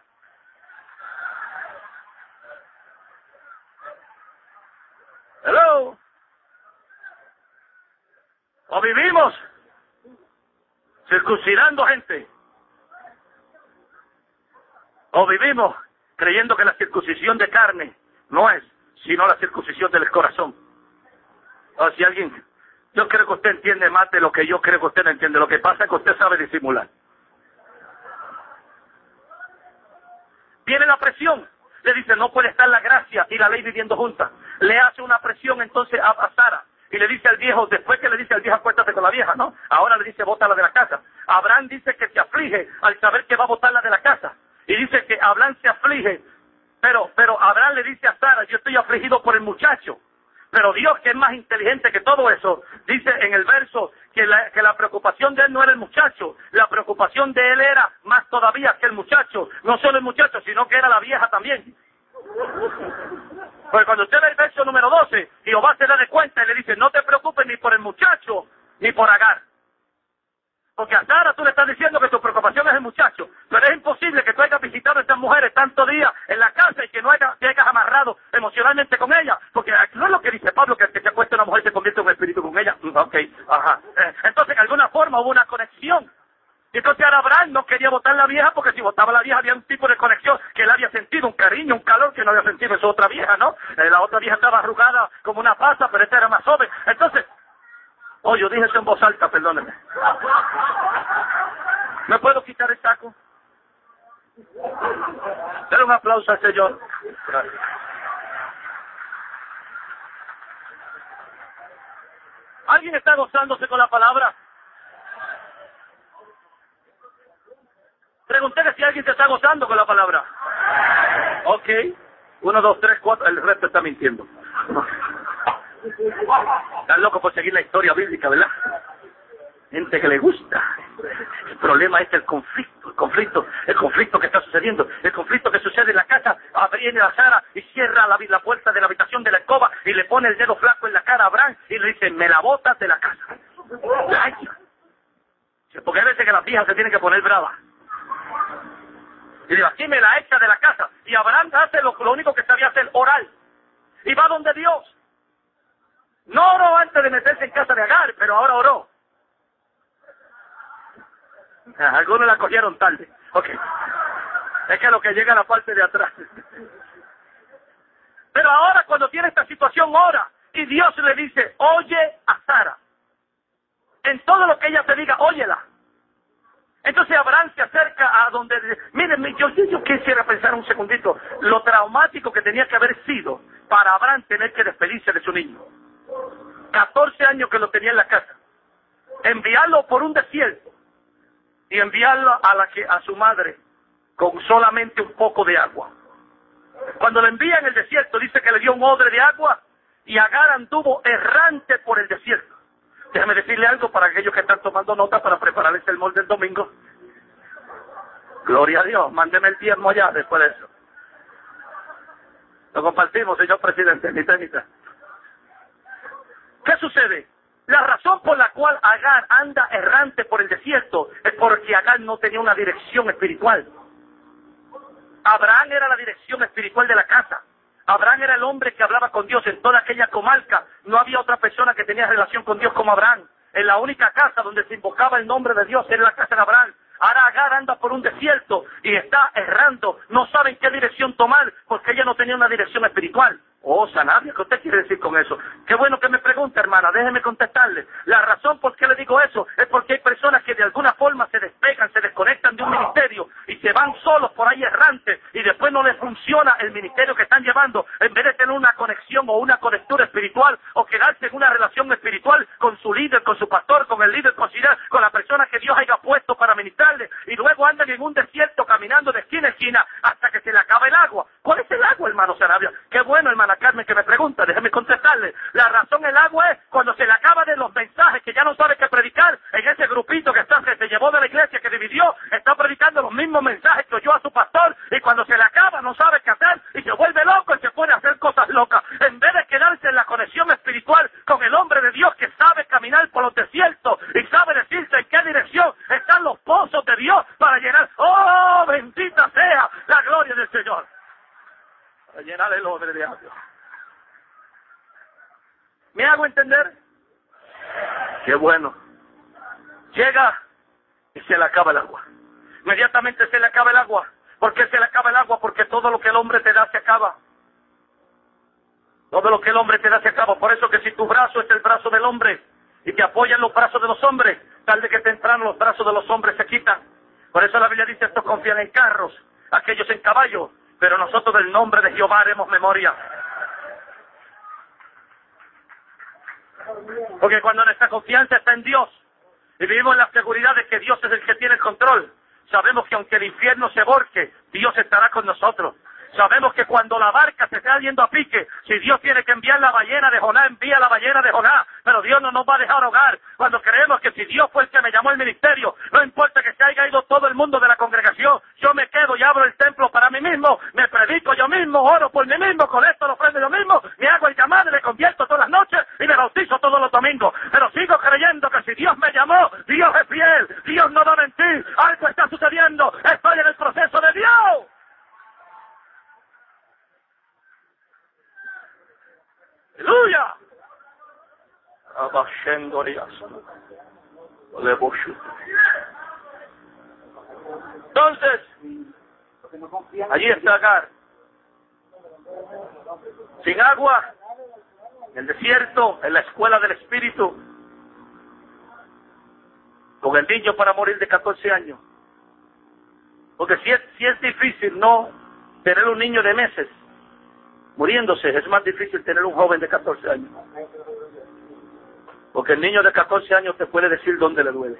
Hello. O vivimos circuncidando gente, o vivimos creyendo que la circuncisión de carne no es, sino la circuncisión del corazón. O si alguien, yo creo que usted entiende más de lo que yo creo que usted no entiende. Lo que pasa es que usted sabe disimular. Viene la presión, le dice no puede estar la gracia y la ley viviendo juntas. Le hace una presión entonces a Sara y le dice al viejo, después que le dice al viejo acuéstate con la vieja, ¿no? Ahora le dice bótala de la casa. Abraham dice que se aflige al saber que va a botarla de la casa, y dice que Abraham se aflige, pero Abraham le dice a Sara, yo estoy afligido por el muchacho. Pero Dios, que es más inteligente que todo eso, dice en el verso que la preocupación de él no era el muchacho, la preocupación de él era más todavía que el muchacho. No solo el muchacho, sino que era la vieja también. Porque cuando usted lee el verso número 12, Jehová se da de cuenta y le dice, no te preocupes ni por el muchacho, ni por Agar. Porque a Sara tú le estás diciendo que tu preocupación es el muchacho, pero es imposible que tú hayas visitado a estas mujeres tantos días en la casa y que no te hayas amarrado emocionalmente con ella, porque no es lo que dice Pablo, que el que se acuesta una mujer se convierte en un espíritu con ella. Ok, ajá. Entonces, de alguna forma hubo una conexión. Y entonces ahora Abraham no quería votar la vieja, porque si votaba la vieja había un tipo de conexión que él había sentido, un cariño, un calor que no había sentido en su otra vieja, ¿no? La otra vieja estaba arrugada como una pasa, pero esta era más joven. Entonces, yo dije eso en voz alta, perdóneme. ¿Me puedo quitar el saco? Dale un aplauso al Señor. ¿Alguien está gozándose con la palabra? Pregunté que si alguien se está gozando con la palabra. Ok. 1, 2, 3, 4. El resto está mintiendo. Están locos por seguir la historia bíblica, ¿verdad? Gente que le gusta. El problema es el conflicto que está sucediendo, el conflicto que sucede en la casa. Viene a Sara y cierra la puerta de la habitación de la alcoba y le pone el dedo flaco en la cara a Abraham y le dice, me la botas de la casa. Porque hay veces que las viejas se tienen que poner bravas. Y digo, aquí me la echa de la casa. Y Abraham hace lo único que sabía hacer, orar. Y va donde Dios. No oró antes de meterse en casa de Agar, pero ahora oró. Algunos la cogieron tarde. Ok. Es que lo que llega a la parte de atrás. Pero ahora cuando tiene esta situación, ora. Y Dios le dice, oye a Sara. En todo lo que ella te diga, óyela. Entonces Abraham se acerca a donde... Miren, yo quisiera pensar un segundito lo traumático que tenía que haber sido para Abraham tener que despedirse de su niño. 14 años que lo tenía en la casa. Enviarlo por un desierto y enviarlo a su madre con solamente un poco de agua. Cuando le envía en el desierto, dice que le dio un odre de agua y Agar anduvo errante por el desierto. Déjame decirle algo para aquellos que están tomando nota para preparar el sermón del domingo. Gloria a Dios, mándeme el diezmo allá después de eso. Lo compartimos, señor presidente, mitad. ¿Qué sucede? La razón por la cual Agar anda errante por el desierto es porque Agar no tenía una dirección espiritual. Abraham era la dirección espiritual de la casa. Abraham era el hombre que hablaba con Dios en toda aquella comarca. No había otra persona que tenía relación con Dios como Abraham. En la única casa donde se invocaba el nombre de Dios era la casa de Abraham. Ahora Agar anda por un desierto y está errando. No sabe en qué dirección tomar porque ella no tenía una dirección espiritual. Oh, Sanabria, ¿qué usted quiere decir con eso? Qué bueno que me pregunta, hermana, déjeme contestarle. La razón por qué le digo eso es porque hay personas que de alguna forma se despegan, se desconectan de un ministerio y se van solos por ahí errantes y después no les funciona el ministerio que están llevando. En vez de tener una conexión o una cobertura espiritual o quedarse en una relación espiritual con su líder, con su pastor, con el líder conciliar, con la persona que Dios haya puesto para ministrarle, y luego andan en un desierto caminando de esquina a esquina hasta que se le acaba el agua. ¿Cuál es el agua, hermano Sarabia? Qué bueno, hermana Carmen, que me pregunta, déjeme contestarle. La razón el agua es cuando se le acaba de los mensajes que ya no sabe qué predicar. En ese grupito que se llevó de la iglesia, que dividió, está predicando los mismos mensajes que oyó a su pastor, y cuando se le acaba no sabe qué hacer y se vuelve loco y se pone a hacer cosas locas. En vez de quedarse en la conexión espiritual con el hombre de Dios que sabe caminar por los desiertos y sabe decirse en qué dirección están los pozos de Dios para llenar. ¡Oh, bendita sea la gloria del Señor! Para llenar el odre de agua. ¿Me hago entender? Qué bueno. Llega y se le acaba el agua. Inmediatamente se le acaba el agua. ¿Por qué se le acaba el agua? Porque todo lo que el hombre te da se acaba. Todo lo que el hombre te da se acaba. Por eso que si tu brazo es el brazo del hombre y te apoyan los brazos de los hombres, tarde que temprano los brazos de los hombres se quitan. Por eso la Biblia dice, estos confían en carros, aquellos en caballos, pero nosotros del nombre de Jehová haremos memoria. Porque cuando nuestra confianza está en Dios y vivimos en la seguridad de que Dios es el que tiene el control, sabemos que aunque el infierno se volque, Dios estará con nosotros. Sabemos que cuando la barca se está yendo a pique, si Dios tiene que enviar la ballena de Jonás, envía la ballena de Jonás, pero Dios no nos va a dejar ahogar. Cuando creemos que si Dios fue el que me llamó al ministerio, no importa que se haya ido todo el mundo de la congregación, yo me quedo y abro el templo para mí mismo, me predico yo mismo, oro por mí mismo, con esto lo ofrendo yo mismo, me hago el llamado y me convierto todas las noches y me bautizo todos los domingos. Pero sigo creyendo que si Dios me llamó, Dios es fiel, Dios no va a mentir, algo está sucediendo, estoy en el proceso de Dios. ¡Aleluya! Entonces, allí está Agar, sin agua, en el desierto, en la escuela del Espíritu, con el niño para morir de 14 años. Porque si es difícil no tener un niño de meses muriéndose, es más difícil tener un joven de 14 años. Porque el niño de 14 años te puede decir dónde le duele.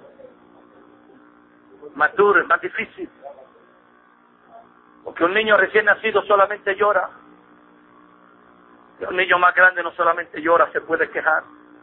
Más duro, es más difícil. Porque un niño recién nacido solamente llora. Y un niño más grande no solamente llora, se puede quejar.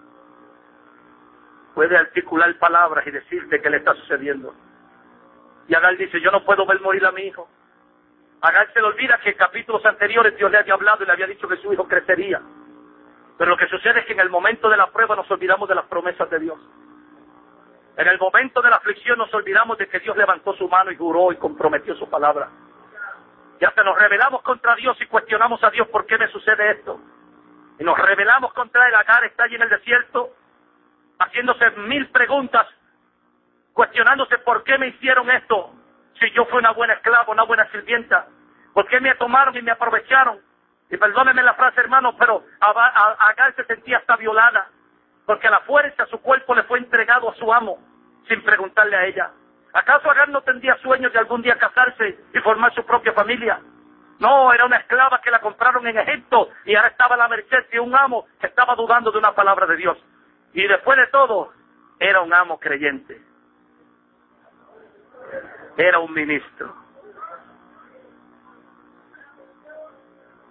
Puede articular palabras y decirte qué le está sucediendo. Y Agar dice, yo no puedo ver morir a mi hijo. Agar se le olvida que en capítulos anteriores Dios le había hablado y le había dicho que su hijo crecería. Pero lo que sucede es que en el momento de la prueba nos olvidamos de las promesas de Dios. En el momento de la aflicción nos olvidamos de que Dios levantó su mano y juró y comprometió su palabra. Y hasta nos rebelamos contra Dios y cuestionamos a Dios, ¿por qué me sucede esto? Y nos rebelamos contra él. Agar está allí en el desierto, haciéndose 1000 preguntas, cuestionándose por qué me hicieron esto. Si yo fui una buena esclava, una buena sirvienta, ¿por qué me tomaron y me aprovecharon? Y perdónenme la frase, hermano, pero Agar se sentía hasta violada, porque a la fuerza su cuerpo le fue entregado a su amo, sin preguntarle a ella. ¿Acaso Agar no tendría sueños de algún día casarse y formar su propia familia? No, era una esclava que la compraron en Egipto y ahora estaba a la merced de un amo que estaba dudando de una palabra de Dios. Y después de todo, era un amo creyente. Era un ministro.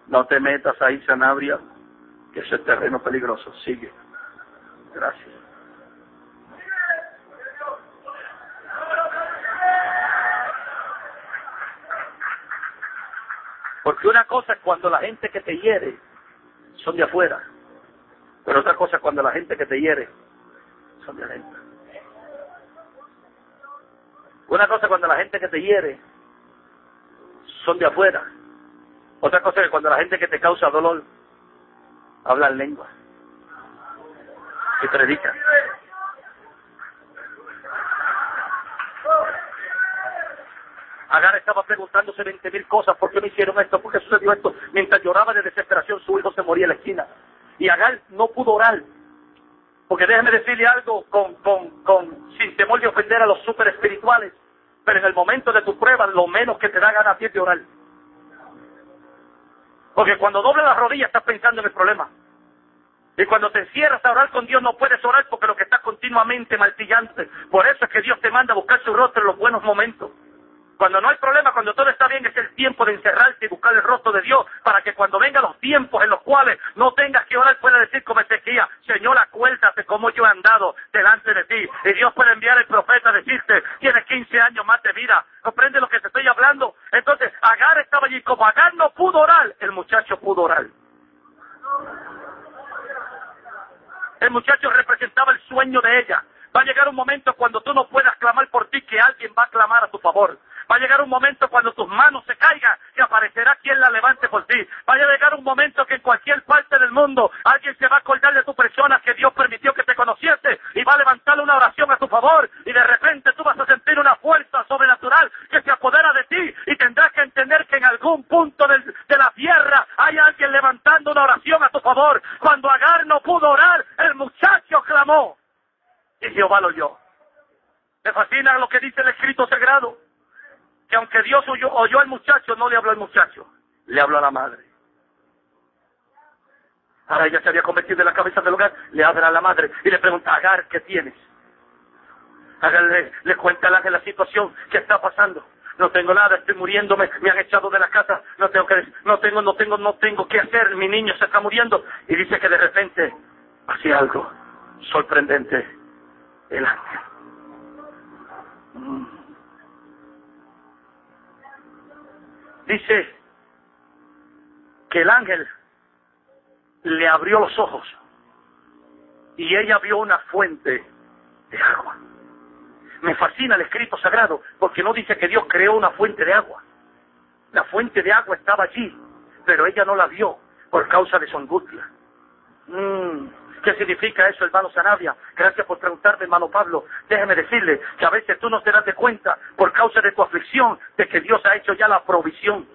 No te metas ahí, Sanabria, que ese es terreno peligroso. Sigue. Gracias. Porque una cosa es cuando la gente que te hiere son de afuera, pero otra cosa es cuando la gente que te hiere son de adentro. Una cosa es cuando la gente que te hiere son de afuera, otra cosa es cuando la gente que te causa dolor habla en lengua y predica. Agar estaba preguntándose 20,000 cosas. ¿Por qué me hicieron esto? ¿Por qué sucedió esto? Mientras lloraba de desesperación, su hijo se moría en la esquina. Y Agar no pudo orar. Porque déjeme decirle algo sin temor de ofender a los super espirituales. Pero en el momento de tu prueba, lo menos que te da ganas a ti es de orar. Porque cuando doblas las rodillas estás pensando en el problema. Y cuando te encierras a orar con Dios no puedes orar porque lo que está continuamente martillante. Por eso es que Dios te manda a buscar su rostro en los buenos momentos. Cuando no hay problema, cuando todo está bien, es el tiempo de encerrarte y buscar el rostro de Dios, para que cuando vengan los tiempos en los cuales no tengas que orar, pueda decir como Ezequiel: Señor, acuérdate cómo yo he andado delante de ti. Y Dios puede enviar al profeta a decirte: tienes 15 años más de vida. ¿Comprende lo que te estoy hablando? Entonces, Agar estaba allí. Como Agar no pudo orar, el muchacho pudo orar. El muchacho representaba el sueño de ella. Va a llegar un momento cuando tú no puedas clamar por ti, que alguien va a clamar a tu favor. Va a llegar un momento cuando tus manos se caigan, que aparecerá quien la levante por ti. Va a llegar un momento que en cualquier parte del mundo alguien se va a acordar de tu persona, que Dios permitió que te conociese, y va a levantarle una oración a tu favor, y de repente tú vas a sentir una fuerza sobrenatural que se apodera de ti, y tendrás que entender que en algún punto de la tierra hay alguien levantando una oración a tu favor. Cuando Agar no pudo orar, el muchacho clamó, y Jehová lo oyó. Me fascina lo que dice el escrito sagrado, que aunque Dios oyó al muchacho, no le habló al muchacho, le habló a la madre. Ahora ella se había convertido en la cabeza del hogar, le habla a la madre y le pregunta: Agar, ¿qué tienes? Agar le cuenta al ángel la situación que está pasando. No tengo nada, estoy muriéndome, me han echado de la casa, no tengo qué hacer, mi niño se está muriendo. Y dice que de repente hacía algo sorprendente el ángel. Dice que el ángel le abrió los ojos y ella vio una fuente de agua. Me fascina el escrito sagrado porque no dice que Dios creó una fuente de agua. La fuente de agua estaba allí, pero ella no la vio por causa de su angustia. ¿Qué significa eso, hermano Sanabria? Gracias por preguntarme, hermano Pablo. Déjeme decirle que a veces tú no te das de cuenta, por causa de tu aflicción, de que Dios ha hecho ya la provisión.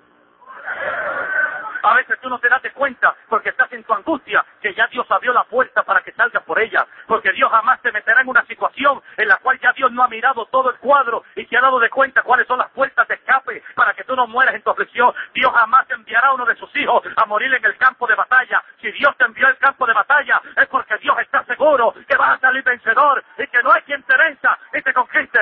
A veces tú no te das de cuenta, porque estás en tu angustia, que ya Dios abrió la puerta para que salgas por ella. Porque Dios jamás te meterá en una situación en la cual ya Dios no ha mirado todo el cuadro y te ha dado de cuenta cuáles son las puertas de escape para que tú no mueras en tu aflicción. Dios jamás enviará a uno de sus hijos a morir en el campo de batalla. Si Dios te envió al campo de batalla, es porque Dios está seguro que vas a salir vencedor y que no hay quien te venza y te conquiste.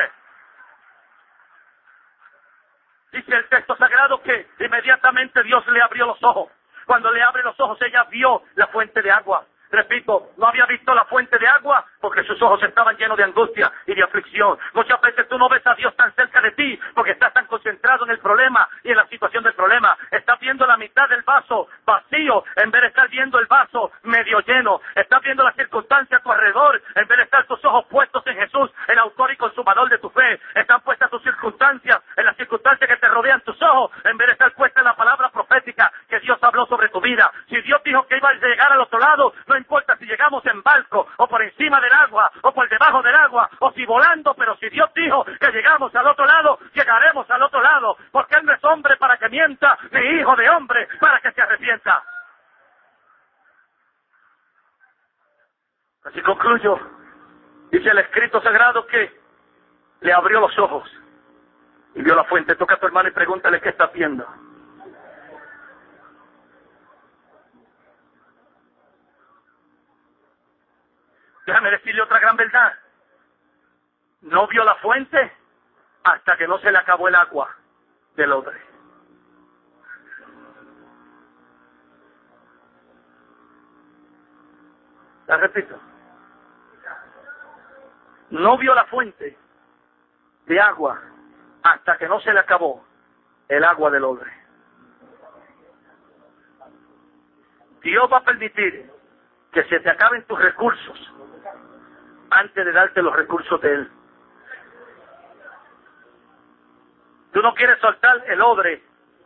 Dice el texto sagrado que inmediatamente Dios le abrió los ojos. Cuando le abre los ojos, ella vio la fuente de agua. Repito, no había visto la fuente de agua porque sus ojos estaban llenos de angustia y de aflicción. Muchas veces tú no ves a Dios tan cerca de ti porque estás tan concentrado en el problema y en la situación del problema. Estás viendo la mitad del vaso vacío en vez de estar viendo el vaso medio lleno. Estás viendo las circunstancias a tu alrededor en vez de estar tus ojos puestos en Jesús, el autor y consumador de tu fe. Están puestas tus circunstancias en las circunstancias que te rodean tus ojos en vez de estar puesta en la palabra profética que Dios habló sobre tu vida. Si Dios dijo que iba a llegar al otro lado, no importa si llegamos en barco, o por encima del agua, o por debajo del agua, o si volando, pero si Dios dijo que llegamos al otro lado, llegaremos al otro lado, porque Él no es hombre para que mienta, ni hijo de hombre para que se arrepienta. Así concluyo. Dice el escrito sagrado que le abrió los ojos y vio la fuente. Toca a tu hermano y pregúntale qué está viendo. Déjame decirle otra gran verdad. No vio la fuente hasta que no se le acabó el agua del odre. La repito. No vio la fuente de agua hasta que no se le acabó el agua del odre. Dios va a permitir que se te acaben tus recursos antes de darte los recursos de Él. Tú no quieres soltar el odre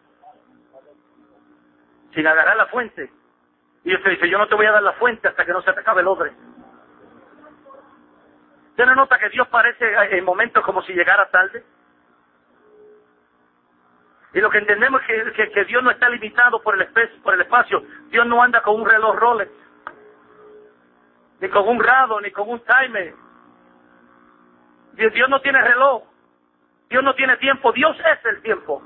sin agarrar la fuente. Y usted dice, yo no te voy a dar la fuente hasta que no se te acabe el odre. ¿Usted no nota que Dios parece en momentos como si llegara tarde? Y lo que entendemos es que Dios no está limitado por el espacio. Dios no anda con un reloj Rolex, ni con un rado, ni con un timer. Dios no tiene reloj. Dios no tiene tiempo. Dios es el tiempo.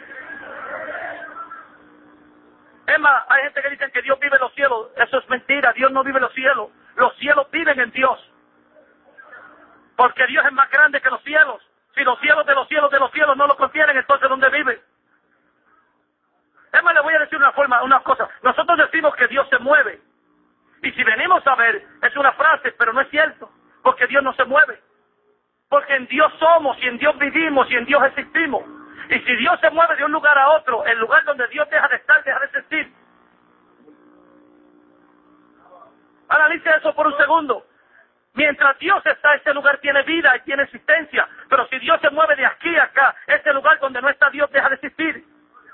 Es más, hay gente que dice que Dios vive en los cielos. Eso es mentira. Dios no vive en los cielos. Los cielos viven en Dios. Porque Dios es más grande que los cielos. Si los cielos de los cielos de los cielos no lo contienen, entonces ¿dónde vive? Es más, le voy a decir una cosa. Nosotros decimos que Dios se mueve. Y si venimos a ver, es una frase, pero no es cierto. Porque Dios no se mueve. Porque en Dios somos, y en Dios vivimos, y en Dios existimos. Y si Dios se mueve de un lugar a otro, el lugar donde Dios deja de estar, deja de existir. Analice eso por un segundo. Mientras Dios está, ese lugar tiene vida y tiene existencia. Pero si Dios se mueve de aquí a acá, ese lugar donde no está Dios deja de existir.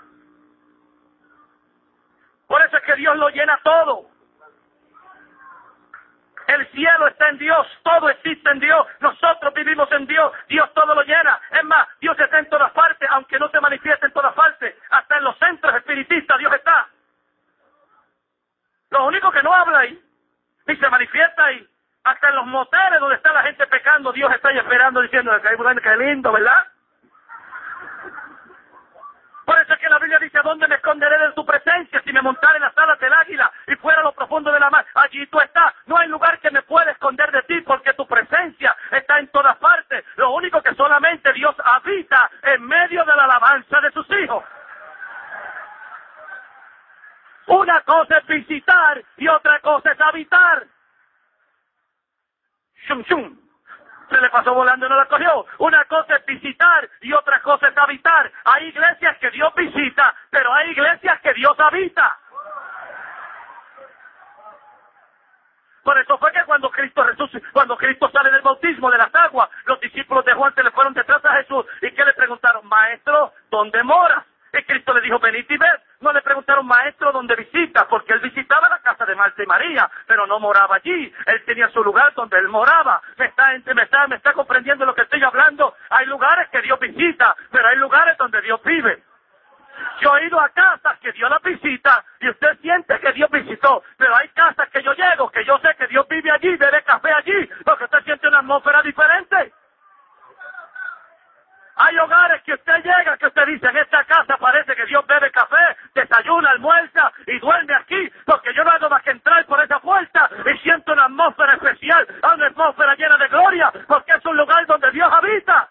Por eso es que Dios lo llena todo. El cielo está en Dios, todo existe en Dios, nosotros vivimos en Dios, Dios todo lo llena. Es más, Dios está en todas partes, aunque no se manifieste en todas partes. Hasta en los centros espiritistas Dios está. Lo único que no habla ahí, ni se manifiesta ahí. Hasta en los moteles donde está la gente pecando, Dios está ahí esperando diciendo que lindo, ¿verdad? Por eso es que la Biblia dice, ¿dónde me esconderé de tu presencia? Si me montare en las alas del águila y fuera a lo profundo de la mar, allí tú estás. No hay lugar que me pueda esconder de ti porque tu presencia está en todas partes. Lo único que solamente Dios habita en medio de la alabanza de sus hijos. Una cosa es visitar y otra cosa es habitar. Shum, shum. Se le pasó volando y no la cogió. Una cosa es visitar y otra cosa es habitar. Hay iglesias que Dios visita, pero hay iglesias que Dios habita. Por eso fue que cuando Cristo sale del bautismo de las aguas, los discípulos de Juan se le fueron detrás a Jesús y que le preguntaron, Maestro, ¿dónde moras? Y Cristo le dijo, venid y ved. No le preguntaron, Maestro, ¿dónde visitas? Porque él visitaba la casa de Marta y María, pero no moraba allí. Él tenía su lugar donde él moraba. ¿Me está comprendiendo lo que estoy hablando? Hay lugares que Dios visita, pero hay lugares donde Dios vive. Yo he ido a casas que Dios las visita y usted siente que Dios visitó, pero hay casas que yo llego, que yo sé que Dios vive allí, bebe café allí, porque usted siente una atmósfera diferente. Hay hogares que usted llega, que usted dice, en esta casa parece que Dios bebe café, desayuna, almuerza y duerme aquí, porque yo no hago más que entrar por esa puerta y siento una atmósfera especial, una atmósfera llena de gloria, porque es un lugar donde Dios habita.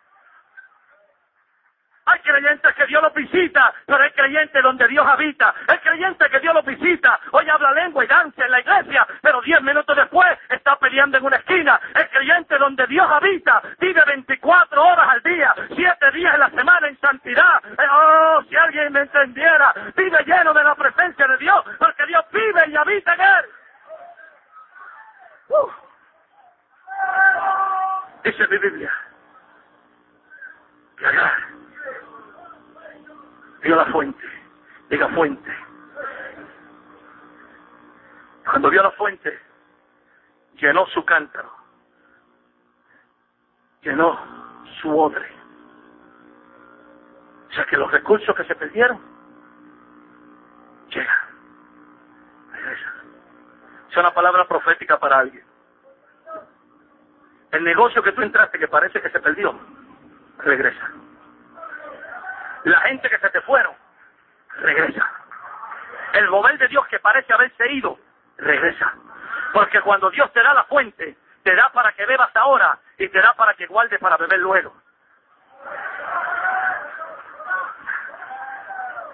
Hay creyentes que Dios los visita, pero hay creyentes donde Dios habita. Hay creyentes que Dios los visita, hoy habla lengua y danza en la iglesia, pero 10 minutos después está peleando en una esquina. El creyente donde Dios habita, vive 24 horas al día, 7 días en la semana en santidad. Oh, si alguien me entendiera, vive lleno de la presencia de Dios, porque Dios vive y habita en él. Dice mi Biblia, que Agar vio la fuente, diga fuente. Cuando vio la fuente, llenó su cántaro, llenó su odre. O sea que los recursos que se perdieron, llegan, regresan. Es una palabra profética para alguien. El negocio que tú entraste que parece que se perdió, regresa. La gente que se te fueron, regresa. El mover de Dios que parece haberse ido, regresa. Porque cuando Dios te da la fuente, te da para que bebas ahora y te da para que guardes para beber luego.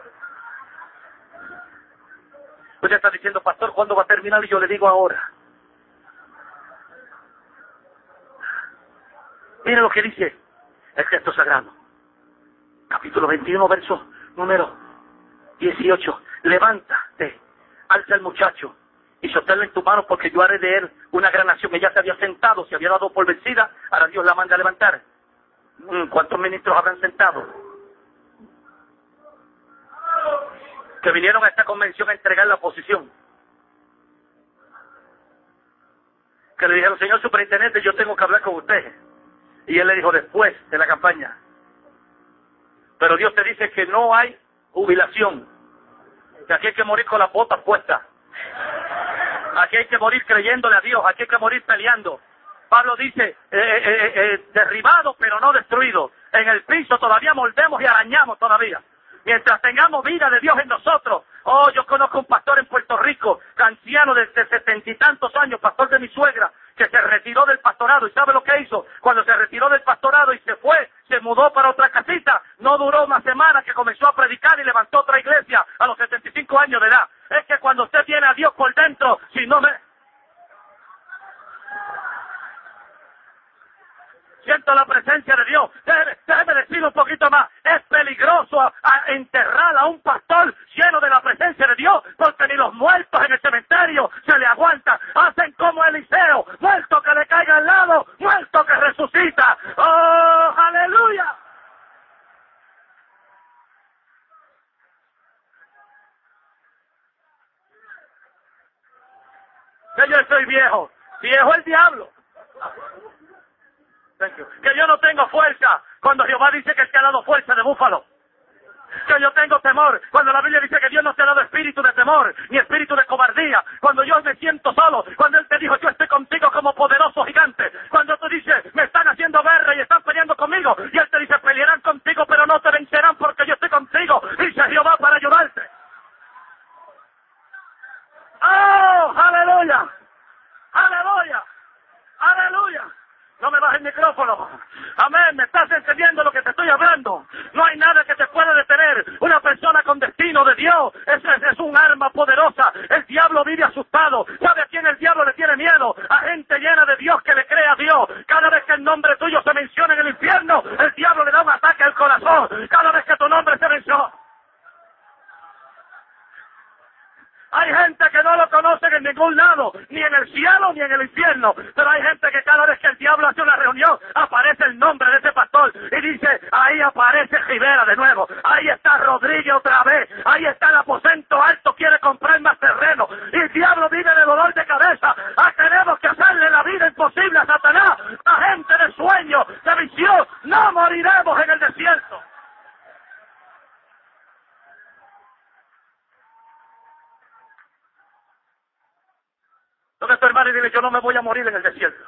Usted está diciendo, pastor, ¿cuándo va a terminar? Y yo le digo ahora. Mire lo que dice el texto sagrado. Capítulo 21, verso número 18. Levántate, alza el muchacho y sosténlo en tu mano, porque yo haré de él una gran nación. Ella se había sentado, se había dado por vencida, ahora Dios la manda a levantar. ¿Cuántos ministros habrán sentado? Que vinieron a esta convención a entregar la oposición. Que le dijeron, señor superintendente, yo tengo que hablar con usted. Y él le dijo, después de la campaña. Pero Dios te dice que no hay jubilación. Que aquí hay que morir con las botas puestas. Aquí hay que morir creyéndole a Dios. Aquí hay que morir peleando. Pablo dice, derribado pero no destruido. En el piso todavía moldemos y arañamos todavía. Mientras tengamos vida de Dios en nosotros. Oh, yo conozco un pastor en Puerto Rico, anciano de 70 y tantos años, pastor de mi suegra, que se retiró del pastorado. ¿Y sabe lo que hizo? Cuando se retiró del pastorado y se fue, se mudó para otra casita, no duró una semana que comenzó a predicar y levantó otra iglesia a los 75 años de edad. Es que cuando usted tiene a Dios por dentro, si no me... Siento la presencia de Dios. Déjeme decir un poquito más. Es peligroso a enterrar a un pastor lleno de la presencia de Dios, porque ni los muertos en el cementerio se le aguantan. Hacen como Eliseo, muerto que le caiga al lado, muerto que resucita. ¡Oh, aleluya! Que yo estoy viejo. Viejo el diablo. Que yo no tengo fuerza cuando Jehová dice que te ha dado fuerza de búfalo. Que yo tengo temor cuando la Biblia dice que Dios no te ha dado espíritu de temor ni espíritu de cobardía. Cuando yo me siento solo, cuando Él te dijo yo estoy contigo como poderoso gigante. Cuando tú dices me están haciendo guerra y están peleando conmigo, y Él te dice pelearán contigo pero no te vencerán porque yo estoy contigo, dice Jehová, para ayudarte. ¡Oh, aleluya! ¡Aleluya! ¡Aleluya! No me bajes el micrófono. Amén, me estás entendiendo lo que te estoy hablando. No hay nada que te pueda detener. Una persona con destino de Dios es un arma poderosa. El diablo vive asustado. ¿Sabe a quién el diablo le tiene miedo? A gente llena de Dios que le cree a Dios. Cada vez que el nombre tuyo se menciona en el infierno, el diablo le da un ataque al corazón. Cada vez que tu nombre se menciona. Hay gente que no lo conocen en ningún lado, ni en el cielo ni en el infierno. Pero hay gente que cada vez que el diablo hace una reunión, aparece el nombre de ese pastor y dice, ahí aparece Rivera de nuevo, ahí está Rodríguez otra vez, ahí está el aposento alto, quiere comprar más terreno. Y el diablo vive de dolor de cabeza. Tenemos que hacerle la vida imposible a Satanás. La gente de sueño, de visión, no moriremos en el desierto. Toca a tu hermano y dile, yo no me voy a morir en el desierto.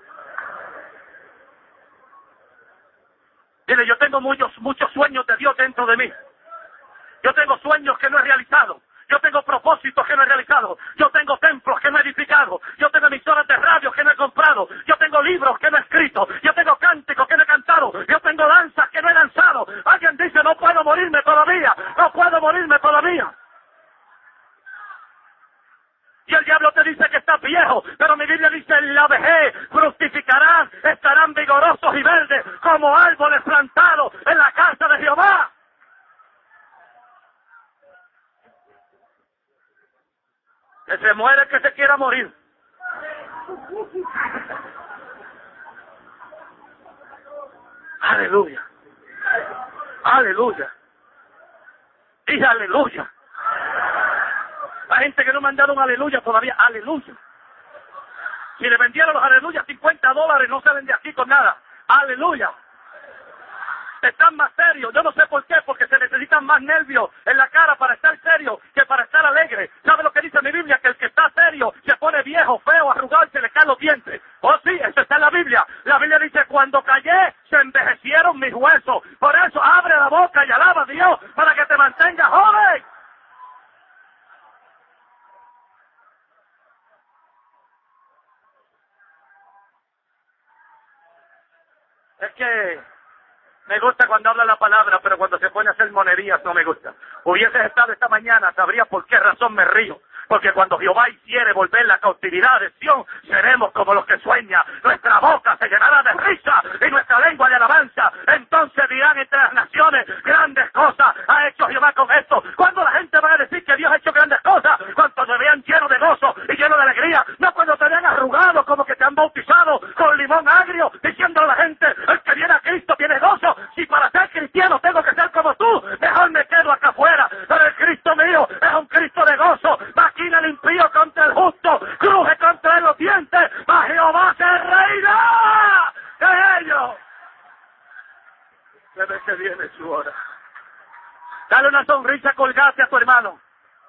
Dile, yo tengo muchos sueños de Dios dentro de mí. Yo tengo sueños que no he realizado. Yo tengo propósitos que no he realizado. Yo tengo templos que no he edificado. Yo tengo emisoras de radio que no he comprado. Yo tengo libros que no he escrito. Yo tengo cánticos que no he cantado. Yo tengo danzas que no he danzado. Alguien dice, no puedo morirme todavía. No puedo morirme todavía. Y el diablo te dice que estás viejo, pero mi Biblia dice, en la vejez fructificarán, estarán vigorosos y verdes como árboles plantados en la casa de Jehová. Que se muere el que se quiera morir. Aleluya. Aleluya. Y aleluya. La gente que no me han dado un aleluya todavía, aleluya. Si le vendieron los aleluyas $50, no salen de aquí con nada. Aleluya. Están más serios. Yo no sé por qué, porque se necesitan más nervios en la cara para estar serio que para estar alegre. ¿Sabe lo que dice mi Biblia? Que el que está serio se pone viejo, feo, arrugado y se le caen los dientes. Oh sí, eso está en la Biblia. La Biblia dice, cuando callé, se envejecieron mis huesos. Por eso abre la boca y alaba a Dios para que te mantengas joven. Es que me gusta cuando habla la palabra, pero cuando se pone a hacer monerías no me gusta. Hubieses estado esta mañana, sabría por qué razón me río. porque cuando Jehová hiciere volver la cautividad de Sión, seremos como los que sueñan. Nuestra boca se llenará de risa y nuestra lengua de alabanza. Entonces dirán entre las naciones, grandes cosas ha hecho Jehová con esto. Cuando la gente va a decir que Dios ha hecho grandes cosas, cuando te vean lleno de gozo y lleno de alegría, no cuando te vean arrugado como que te han bautizado con limón agrio, diciendo a la gente, el que viene a Cristo tiene gozo. Si para ser cristiano tengo que ser como tú, mejor me quedo acá afuera. Pero el Cristo mío es un Cristo de gozo. Maquina el impío contra el justo, cruje contra los dientes, mas Jehová se reirá de ellos. Debe que viene su hora. Dale una sonrisa colgate a tu hermano.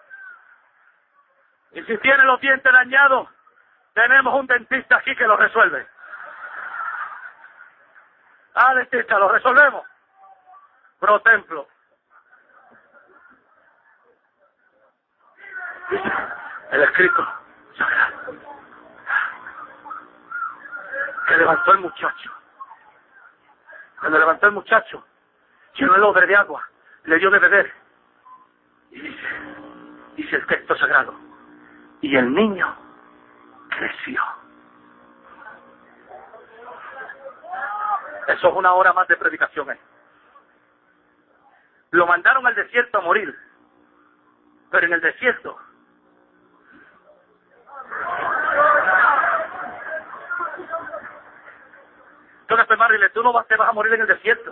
Y si tiene los dientes dañados, tenemos un dentista aquí que lo resuelve. Dentista, lo resolvemos. Pro templo. El escrito sagrado que levantó el muchacho. Cuando levantó el muchacho, llenó el odre de agua, le dio de beber. Y dice el texto sagrado, y el niño creció. Eso es una hora más de predicación. Lo mandaron al desierto a morir, pero en el desierto entonces, Marile, tú no te vas a morir en el desierto.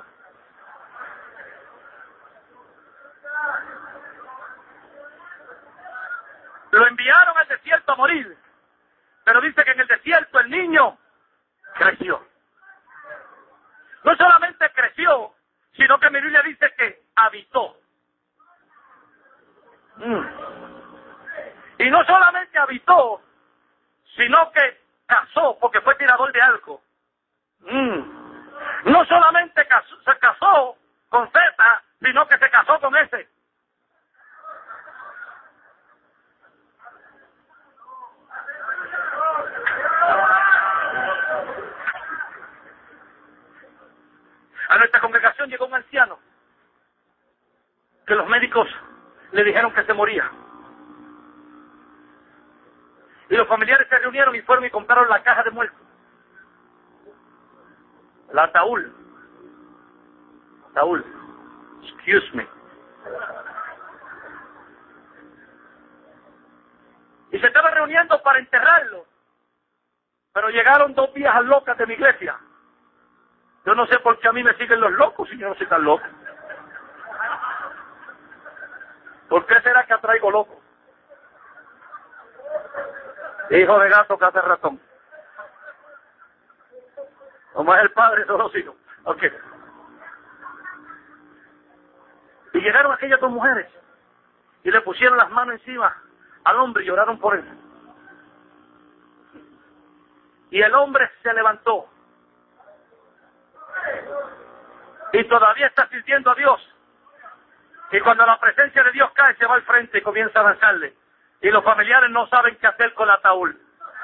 Lo enviaron al desierto a morir, pero dice que en el desierto el niño creció. No solamente creció, sino que mi Biblia dice que habitó. Y no solamente habitó, sino que casó, porque fue tirador de arco. No solamente se casó con Z, sino que se casó con S. A nuestra congregación llegó un anciano que los médicos le dijeron que se moría. Y los familiares se reunieron y fueron y compraron la caja de muertos. El ataúd. Excuse me. Y se estaba reuniendo para enterrarlo. Pero llegaron 2 viejas locas de mi iglesia. Yo no sé por qué a mí me siguen los locos si yo no soy tan loco. ¿Por qué será que atraigo locos? Hijo de gato que hace ratón. Como es el padre, son los hijos. Ok. Y llegaron aquellas 2 mujeres y le pusieron las manos encima al hombre y lloraron por él. Y el hombre se levantó y todavía está sirviendo a Dios. Y cuando la presencia de Dios cae, se va al frente y comienza a danzarle. Y los familiares no saben qué hacer con el ataúd.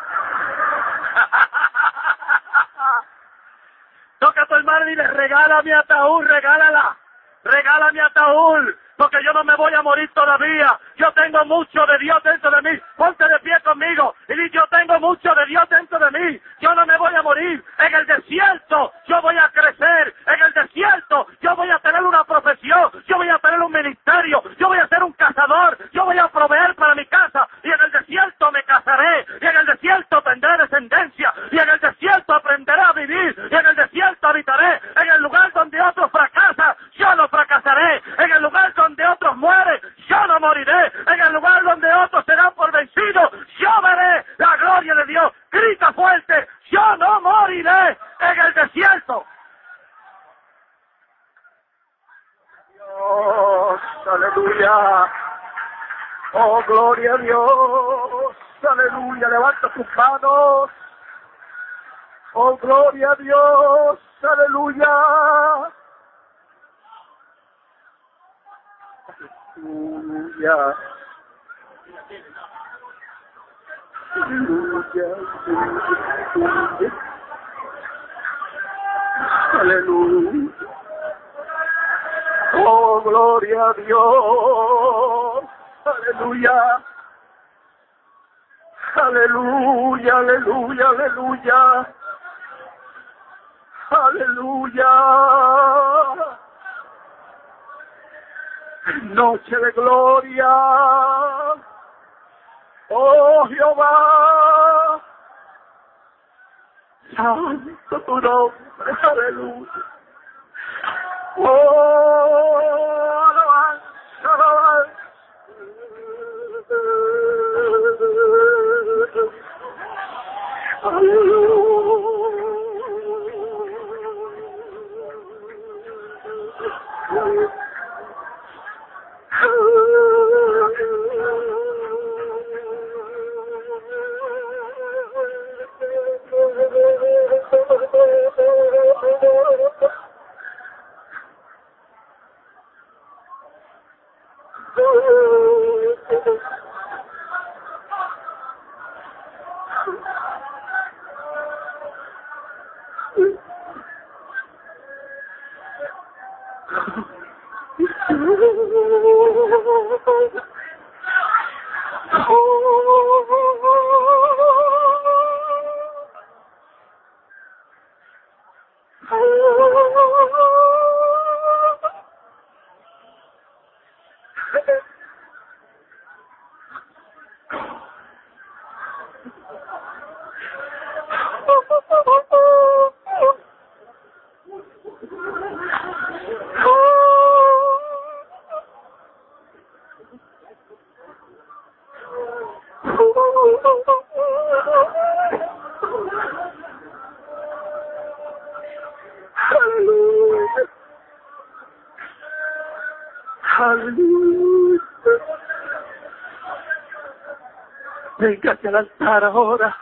Toca a tu hermano y dile, regala mi ataúd, regálala. Regala mi ataúd, porque yo no me voy a morir todavía. Yo tengo mucho de Dios dentro de mí. Ponte de pie conmigo y di, yo tengo mucho de Dios dentro de mí. Yo no me voy a morir. En el desierto yo voy a crecer. En el desierto yo voy a tener una profesión. Yo voy a tener un ministerio. Yo voy a ser un cazador. Yo voy a proveer para mi casa. Y en el desierto me casaré. Y en el desierto tendré descendencia. Y en el desierto aprenderé a vivir. Y en el desierto habitaré. En el lugar donde otros fracasan, yo no fracasaré. En el lugar donde otros mueren, yo no moriré. En el lugar donde otros serán por vencidos, yo veré la gloria de Dios. Grita fuerte, yo no moriré en el desierto. Dios, aleluya. Oh, gloria a Dios. Aleluya, levanta tus manos. Oh, gloria a Dios. Aleluya. Aleluya. Aleluya. Aleluya. Oh, gloria a Dios. Aleluya. Aleluya, aleluya, aleluya. Aleluya. Noche de gloria. Oh Jehová. Santo tu nombre. Aleluya. Oh, alabanza, alabanza. Venga hacia el altar ahora.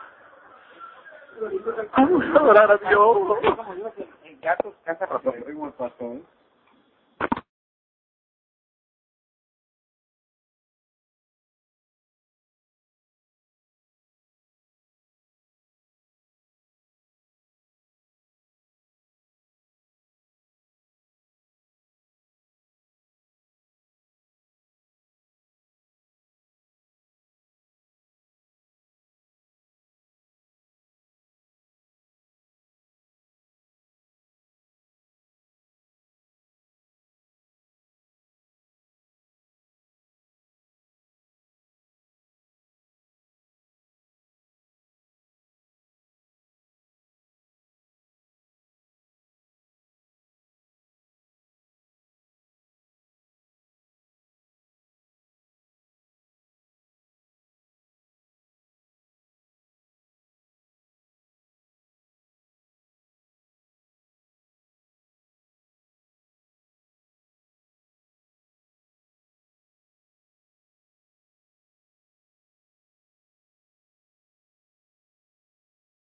Vamos a adorar a Dios.